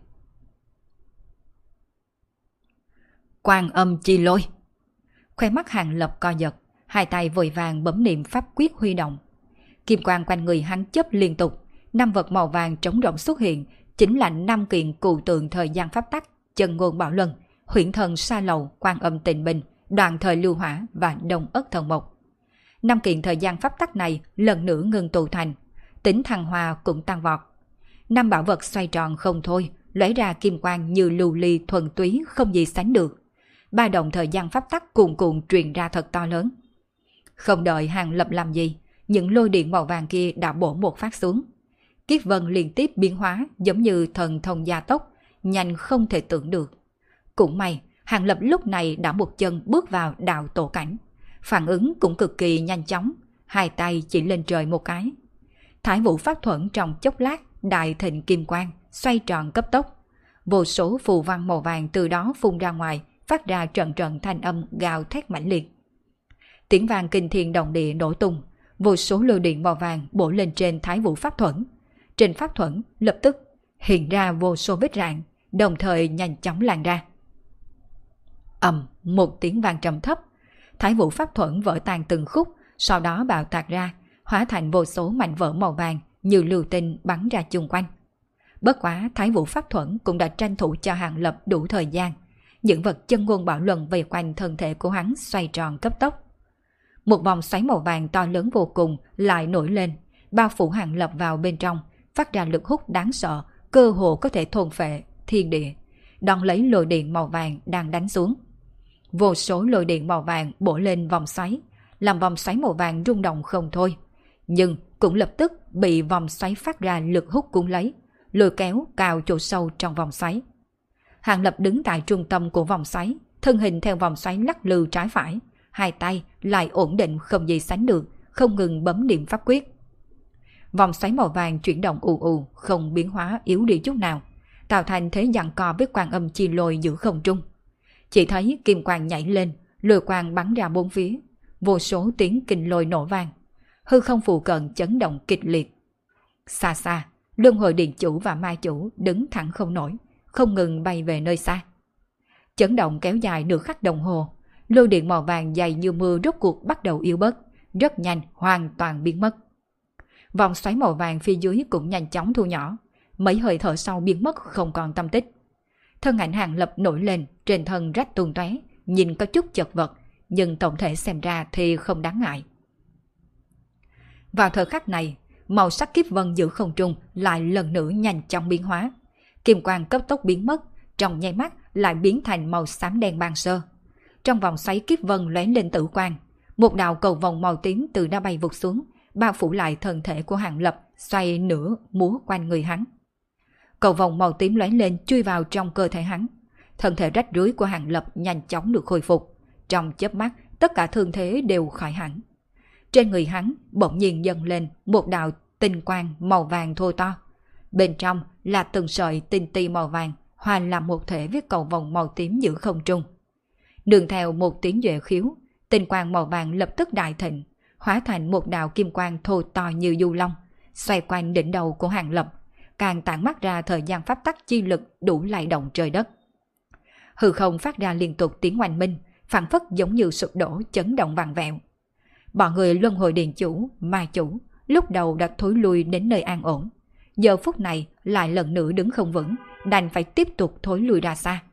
Quan Âm Chi Lôi. Khoe mắt Hàng Lập co giật, hai tay vội vàng bấm niệm pháp quyết huy động. Kim quang quanh người hắn chớp liên tục, năm vật màu vàng trống rỗng xuất hiện, chính là năm kiện cụ tượng thời gian pháp tắc, Chân Ngôn Bảo Luân, Huyễn Thần Sa Lầu, Quan Âm Tịnh Bình, Đoạn Thời Lưu Hỏa và Đông Ất Thần Mộc. Năm kiện thời gian pháp tắc này lần nữa ngừng tụ thành, tính thăng hoa cũng tăng vọt. Năm bảo vật xoay tròn không thôi, lóe ra kim quang như lưu ly thuần túy không gì sánh được. Ba động thời gian pháp tắc cuồn cuộn truyền ra thật to lớn. Không đợi Hàng Lập làm gì, những lôi điện màu vàng kia đã bổ một phát xuống. Kiếp vân liên tiếp biến hóa giống như thần thông gia tốc, nhanh không thể tưởng được. Cũng may, Hàng Lập lúc này đã một chân bước vào đạo tổ cảnh. Phản ứng cũng cực kỳ nhanh chóng, hai tay chỉ lên trời một cái. Thái Vũ Pháp Thuẫn trong chốc lát, đại thịnh kim quang, xoay tròn cấp tốc. Vô số phù văn màu vàng từ đó phun ra ngoài, phát ra trận trận thanh âm gào thét mãnh liệt. Tiếng vang kinh thiên động địa nổ tung, vô số lôi điện màu vàng bổ lên trên Thái Vũ Pháp Thuẫn. Trên Pháp Thuẫn lập tức hiện ra vô số vết rạn, đồng thời nhanh chóng lan ra. Ầm, một tiếng vang trầm thấp, Thái Vũ Pháp Thuẫn vỡ tan từng khúc, sau đó bạo tạc ra, hóa thành vô số mảnh vỡ màu vàng như lưu tinh bắn ra chung quanh. Bất quá Thái Vũ Pháp Thuẫn cũng đã tranh thủ cho Hàng Lập đủ thời gian. Những vật chân ngôn bảo luận vây quanh thân thể của hắn xoay tròn cấp tốc. Một vòng xoáy màu vàng to lớn vô cùng lại nổi lên, bao phủ Hàng Lập vào bên trong, phát ra lực hút đáng sợ, cơ hồ có thể thôn phệ thiên địa, đón lấy lôi điện màu vàng đang đánh xuống. Vô số lôi điện màu vàng bổ lên vòng xoáy, làm vòng xoáy màu vàng rung động không thôi, nhưng cũng lập tức bị vòng xoáy phát ra lực hút cuốn lấy, lôi kéo cào chỗ sâu trong vòng xoáy. Hàng Lập đứng tại trung tâm của vòng xoáy, thân hình theo vòng xoáy lắc lư trái phải, hai tay lại ổn định không gì sánh được, không ngừng bấm điểm pháp quyết. Vòng xoáy màu vàng chuyển động ù ù, không biến hóa yếu đi chút nào, tạo thành thế giằng co với Quan Âm Chi Lôi giữa không trung. Chỉ thấy kim quang nhảy lên, lôi quang bắn ra bốn phía, vô số tiếng kinh lôi nổ vang, hư không phụ cận chấn động kịch liệt. Xa xa, Luân Hồi Điện Chủ và Ma Chủ đứng thẳng không nổi, không ngừng bay về nơi xa. Chấn động kéo dài nửa khắc đồng hồ, lôi điện màu vàng dày như mưa rốt cuộc bắt đầu yếu bớt, rất nhanh hoàn toàn biến mất. Vòng xoáy màu vàng phía dưới cũng nhanh chóng thu nhỏ, mấy hơi thở sau biến mất không còn tâm tích. Thân ảnh Hàng Lập nổi lên, trên thân rách tung tóe, nhìn có chút chật vật, nhưng tổng thể xem ra thì không đáng ngại. Vào thời khắc này, màu sắc kiếp vân giữa không trung lại lần nữa nhanh chóng biến hóa. Kim quang cấp tốc biến mất, trong nháy mắt lại biến thành màu xám đen ban sơ. Trong vòng xoáy kiếp vân lóe lên tử quang, một đạo cầu vòng màu tím từ đã bay vụt xuống, bao phủ lại thân thể của Hàng Lập, xoay nửa múa quanh người hắn. Cầu vòng màu tím lóe lên chui vào trong cơ thể hắn. Thân thể rách rưới của Hàng Lập nhanh chóng được khôi phục. Trong chớp mắt, tất cả thương thế đều khỏi hẳn. Trên người hắn bỗng nhiên dâng lên một đạo tinh quang màu vàng thô to. Bên trong là từng sợi tinh ti màu vàng hòa làm một thể với cầu vòng màu tím giữa không trung. Nương theo một tiếng duệ khiếu, tinh quang màu vàng lập tức đại thịnh, hóa thành một đạo kim quang thô to như du long, xoay quanh đỉnh đầu của Hàng Lập, càng tản mát ra thời gian pháp tắc chi lực đủ lay động trời đất. Hư không phát ra liên tục tiếng oanh minh, phảng phất giống như sụp đổ chấn động vặn vẹo. Bọn người Luân Hồi Điện Chủ, Ma Chủ lúc đầu đã thối lui đến nơi an ổn, giờ phút này lại lần nữa đứng không vững, đành phải tiếp tục thối lui ra xa.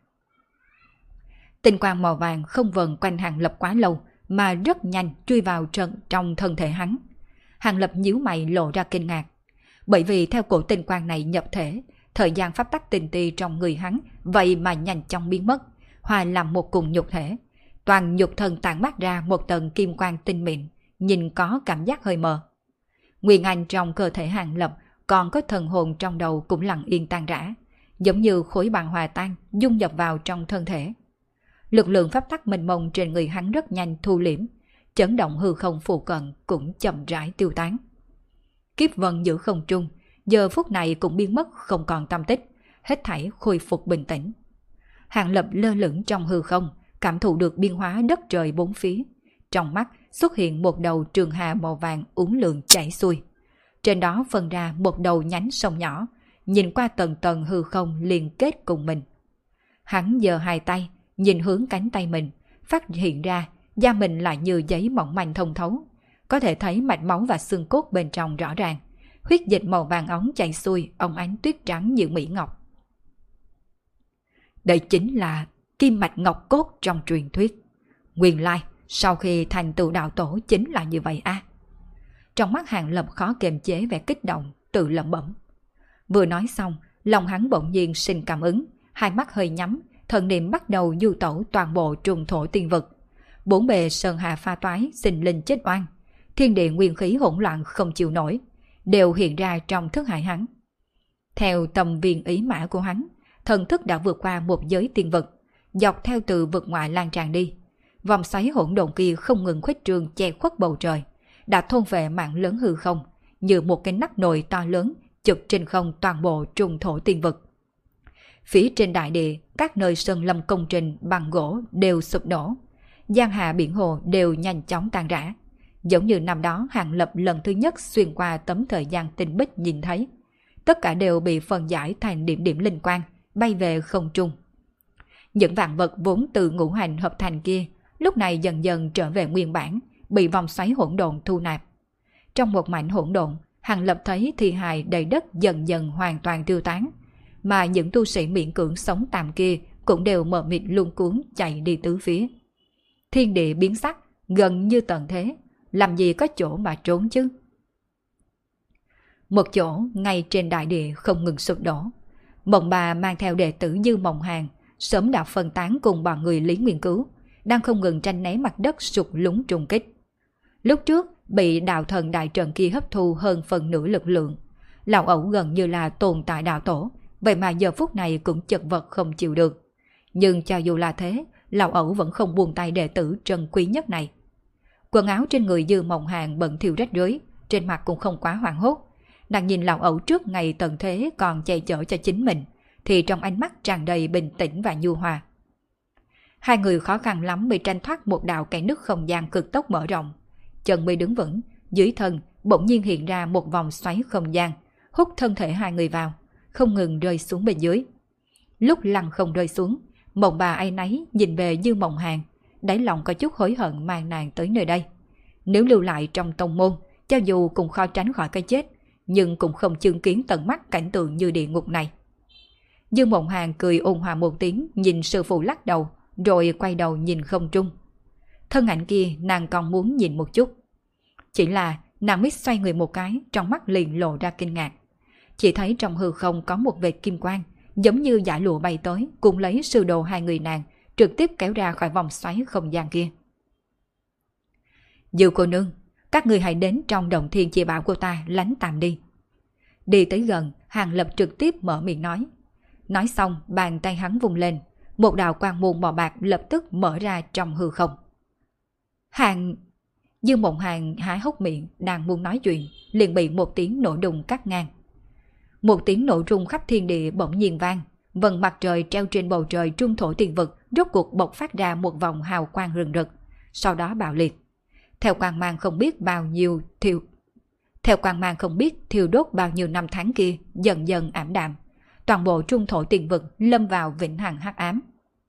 Tinh quang màu vàng không vần quanh Hàng Lập quá lâu, mà rất nhanh chui vào trận trong thân thể hắn. Hàng Lập nhíu mày lộ ra kinh ngạc, bởi vì theo cổ tinh quang này nhập thể, thời gian pháp tắc tinh ti trong người hắn vậy mà nhanh chóng biến mất, hòa làm một cùng nhục thể. Toàn nhục thân tản mát ra một tầng kim quang tinh mịn, nhìn có cảm giác hơi mờ. Nguyên anh trong cơ thể Hàng Lập còn có thần hồn trong đầu cũng lặng yên tan rã, giống như khối băng hòa tan dung nhập vào trong thân thể. Lực lượng pháp tắc mênh mông trên người hắn rất nhanh thu liễm, chấn động hư không phụ cận cũng chậm rãi tiêu tán. Kiếp vân giữa không trung giờ phút này cũng biến mất không còn tâm tích, hết thảy khôi phục bình tĩnh. Hàng Lập lơ lửng trong hư không, cảm thụ được biến hóa đất trời bốn phía. Trong mắt xuất hiện một đầu trường hà màu vàng uốn lượn chảy xuôi. Trên đó phân ra một đầu nhánh sông nhỏ, nhìn qua tầng tầng hư không liên kết cùng mình. Hắn giơ hai tay, nhìn hướng cánh tay mình, phát hiện ra da mình lại như giấy mỏng manh thông thấu. Có thể thấy mạch máu và xương cốt bên trong rõ ràng. Huyết dịch màu vàng óng chảy xuôi, óng ánh tuyết trắng như mỹ ngọc. Đây chính là kim mạch ngọc cốt trong truyền thuyết. Nguyên lai, sau khi thành tựu đạo tổ chính là như vậy à. Trong mắt Hàng Lập khó kiềm chế vẻ kích động, tự lẩm bẩm. Vừa nói xong, lòng hắn bỗng nhiên sinh cảm ứng, hai mắt hơi nhắm, thần niệm bắt đầu du tẩu toàn bộ trùng thổ tiên vực. Bốn bề sơn hà pha toái, sinh linh chết oan, thiên địa nguyên khí hỗn loạn không chịu nổi, đều hiện ra trong thức hải hắn. Theo tầm viên ý mã của hắn, thần thức đã vượt qua một giới tiên vực, dọc theo từ vực ngoại lan tràn đi. Vòng xoáy hỗn độn kia không ngừng khuếch trương che khuất bầu trời, đã thôn vệ mạng lớn hư không, như một cái nắp nồi to lớn chụp trên không toàn bộ trùng thổ tiên vực. Phía trên đại địa, các nơi sơn lâm công trình bằng gỗ đều sụp đổ, giang hà biển hồ đều nhanh chóng tan rã. giống như năm đó Hàng Lập lần thứ nhất xuyên qua tấm thời gian tinh bích nhìn thấy. Tất cả đều bị phân giải thành điểm điểm linh quang, bay về không trung. Những vạn vật vốn từ ngũ hành hợp thành kia, lúc này dần dần trở về nguyên bản, bị vòng xoáy hỗn độn thu nạp. Trong một mảnh hỗn độn, Hàng Lập thấy thi hài đầy đất dần dần hoàn toàn tiêu tán, mà những tu sĩ miễn cưỡng sống tạm kia cũng đều mờ mịt luống cuống chạy đi tứ phía. Thiên địa biến sắc, gần như tận thế, làm gì có chỗ mà trốn chứ? Một chỗ ngay trên đại địa không ngừng sụp đổ. Mộng Bà mang theo đệ tử Dư Mộng Hàn sớm đã phân tán cùng bọn người Lý Nguyên Cứu, đang không ngừng tranh né mặt đất sụt lún trùng kích. Lúc trước bị đạo thần đại trận kia hấp thu hơn phần nửa lực lượng, lão ẩu gần như là tồn tại đạo tổ, vậy mà giờ phút này cũng chật vật không chịu được. Nhưng cho dù là thế, lão ẩu vẫn không buông tay đệ tử trân quý nhất này. Quần áo trên người Dư Mộng Hàn bận thiêu rách rưới, trên mặt cũng không quá hoảng hốt. Nàng nhìn lão ẩu trước ngày tận thế còn che chở cho chính mình, thì trong ánh mắt tràn đầy bình tĩnh và nhu hòa. Hai người khó khăn lắm mới tranh thoát một đạo kẽ nứt không gian cực tốc mở rộng. Chân mi đứng vững, dưới thân bỗng nhiên hiện ra một vòng xoáy không gian, hút thân thể hai người vào, không ngừng rơi xuống bên dưới. Lúc lăn không rơi xuống, Mộng Bà áy náy nhìn về Dư Mộng Hàn, đáy lòng có chút hối hận mang nàng tới nơi đây. Nếu lưu lại trong tông môn, cho dù cũng khó tránh khỏi cái chết, nhưng cũng không chứng kiến tận mắt cảnh tượng như địa ngục này. Dư Mộng Hàn cười ôn hòa một tiếng, nhìn sư phụ lắc đầu, rồi quay đầu nhìn không trung. Thân ảnh kia nàng còn muốn nhìn một chút. Chỉ là nàng mới xoay người một cái, trong mắt liền lộ ra kinh ngạc. Chỉ thấy trong hư không có một vệt kim quang, giống như dải lụa bay tới, cùng lấy sư đồ hai người nàng, trực tiếp kéo ra khỏi vòng xoáy không gian kia. Dư cô nương, các người hãy đến trong động thiên chỉ bảo của ta lánh tạm đi. Đi tới gần, Hàng Lập trực tiếp mở miệng nói. Nói xong, bàn tay hắn vung lên, một đạo quang môn màu bạc lập tức mở ra trong hư không. Hàng... Dư Mộng Hàn há hốc miệng, đang muốn nói chuyện, liền bị một tiếng nổ đùng cắt ngang. Một tiếng nổ rung khắp thiên địa bỗng nhiên vang, vầng mặt trời treo trên bầu trời trung thổ tiền vực rốt cuộc bộc phát ra một vòng hào quang rừng rực, sau đó bạo liệt. Theo quang mang không biết bao nhiêu thiêu, theo quang mang không biết thiêu đốt bao nhiêu năm tháng kia dần dần ảm đạm, toàn bộ trung thổ tiền vực lâm vào vĩnh hằng hắc ám.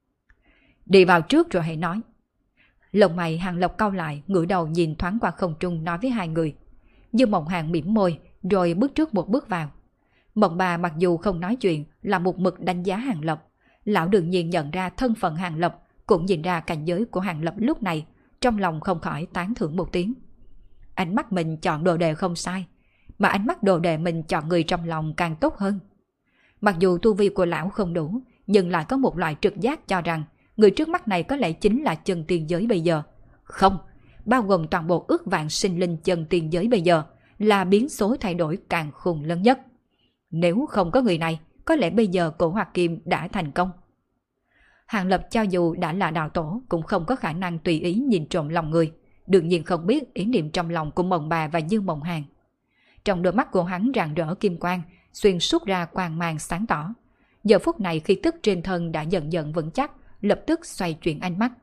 Đi vào trước rồi hãy nói. Lông mày Hàng Lập cau lại, ngửa đầu nhìn thoáng qua không trung nói với hai người. Dư Mộng Hàn mỉm môi, rồi bước trước một bước vào. Mộng Bà mặc dù không nói chuyện, là một mực đánh giá Hàng Lập. Lão đương nhiên nhận ra thân phận Hàng Lập, cũng nhìn ra cảnh giới của Hàng Lập lúc này, trong lòng không khỏi tán thưởng một tiếng. Ánh mắt mình chọn đồ đệ không sai, mà ánh mắt đồ đệ mình chọn người trong lòng càng tốt hơn. Mặc dù tu vi của lão không đủ, nhưng lại có một loại trực giác cho rằng người trước mắt này có lẽ chính là chân tiên giới bây giờ. Không, bao gồm toàn bộ ước vạn sinh linh chân tiên giới bây giờ, là biến số thay đổi càng khủng lớn nhất. Nếu không có người này, có lẽ bây giờ Cổ Hoạt Kim đã thành công. Hàng Lập cho dù đã là đạo tổ, cũng không có khả năng tùy ý nhìn trộm lòng người, đương nhiên không biết ý niệm trong lòng của Mộng Bà và Dư Mộng Hàn. Trong đôi mắt của hắn rạng rỡ kim quang, xuyên suốt ra quang mang sáng tỏ. Giờ phút này khí tức trên thân đã dần dần vững chắc, lập tức xoay chuyển ánh mắt.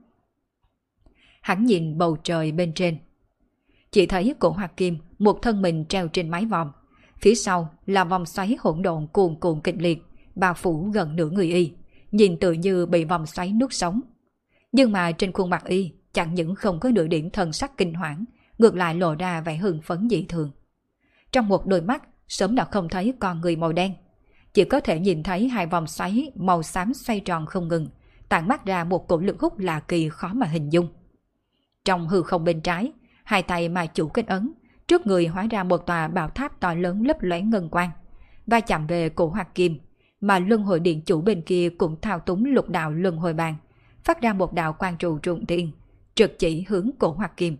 Hắn nhìn bầu trời bên trên. Chỉ thấy Cổ Hoạt Kim một thân mình treo trên mái vòm, phía sau là vòng xoáy hỗn độn cuồn cuộn kịch liệt, bao phủ gần nửa người y, nhìn tự như bị vòng xoáy nuốt sống. Nhưng mà trên khuôn mặt y chẳng những không có nửa điểm thần sắc kinh hoảng, ngược lại lộ ra vẻ hưng phấn dị thường. Trong một đôi mắt sớm đã không thấy con người màu đen, chỉ có thể nhìn thấy hai vòng xoáy màu xám xoay tròn không ngừng, tản mát ra một cỗ lực hút lạ kỳ khó mà hình dung. Trong hư không bên trái, hai tay mà chủ kết ấn, trước người hóa ra một tòa bảo tháp to lớn lấp lóe ngân quang, va chạm về Cổ Hoạt Kim, mà luân hồi điện chủ bên kia cũng thao túng lục đạo luân hồi bàn, phát ra một đạo quang trụ trùng thiên, trực chỉ hướng Cổ Hoạt Kim.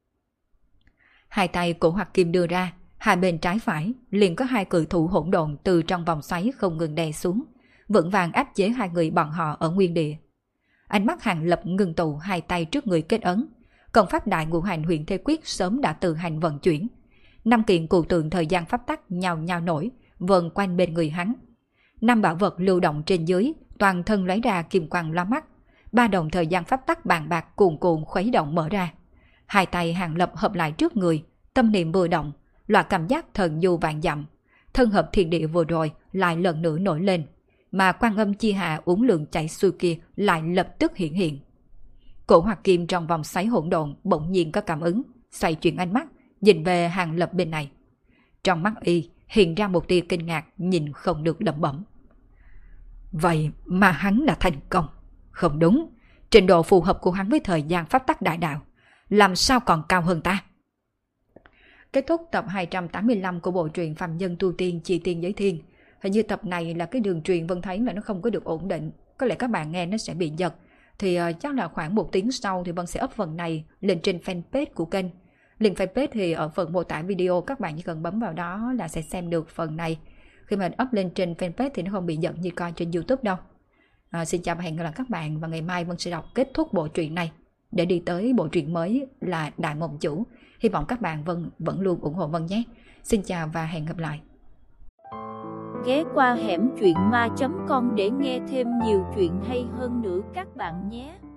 Hai tay Cổ Hoạt Kim đưa ra, hai bên trái phải liền có hai cự thủ hỗn độn từ trong vòng xoáy không ngừng đè xuống, vững vàng áp chế hai người bọn họ ở nguyên địa. Ánh mắt Hàng Lập ngưng tụ, hai tay trước người kết ấn, công pháp đại ngũ hành huyền thế quyết sớm đã tự hành vận chuyển. Năm kiện cụ tượng thời gian pháp tắc nhào nhào nổi, vần quanh bên người hắn. Năm bảo vật lưu động trên dưới, toàn thân lấy ra kim quang lóa mắt. Ba đồng thời gian pháp tắc bàn bạc cuồn cuộn khuấy động mở ra. Hai tay Hàng Lập hợp lại trước người, tâm niệm vừa động, loại cảm giác thần du vạn dặm, thân hợp thiên địa vừa rồi lại lần nữa nổi lên, mà Quan Âm Chi Hà uốn lượn chạy xuôi kia lại lập tức hiện hiện. Cổ Hoạt Kim trong vòng xoáy hỗn độn bỗng nhiên có cảm ứng, xoay chuyển ánh mắt, nhìn về Hàng Lập bên này. Trong mắt y hiện ra một tia kinh ngạc, nhìn không được lẩm bẩm. Vậy mà hắn đã thành công. Không đúng, trình độ phù hợp của hắn với thời gian pháp tắc đại đạo, làm sao còn cao hơn ta? Kết thúc tập hai trăm tám mươi lăm của bộ truyện Phàm Nhân Tu Tiên Chi Tiên Giới Thiên. Hình như tập này là cái đường truyền Vân thấy là nó không có được ổn định, có lẽ các bạn nghe nó sẽ bị giật. Thì uh, chắc là khoảng một tiếng sau thì Vân sẽ up phần này lên trên fanpage của kênh. Link fanpage thì ở phần mô tả video, các bạn chỉ cần bấm vào đó là sẽ xem được phần này. Khi mà up lên trên fanpage thì nó không bị giật như coi trên YouTube đâu. À, xin chào và hẹn gặp lại các bạn, và ngày mai Vân sẽ đọc kết thúc bộ truyện này để đi tới bộ truyện mới là Đại Mộng Chủ. Hy vọng các bạn Vân vẫn luôn ủng hộ Vân nhé. Xin chào và hẹn gặp lại. Ghé qua hẻm truyện ma chấm com để nghe thêm nhiều chuyện hay hơn nữa các bạn nhé.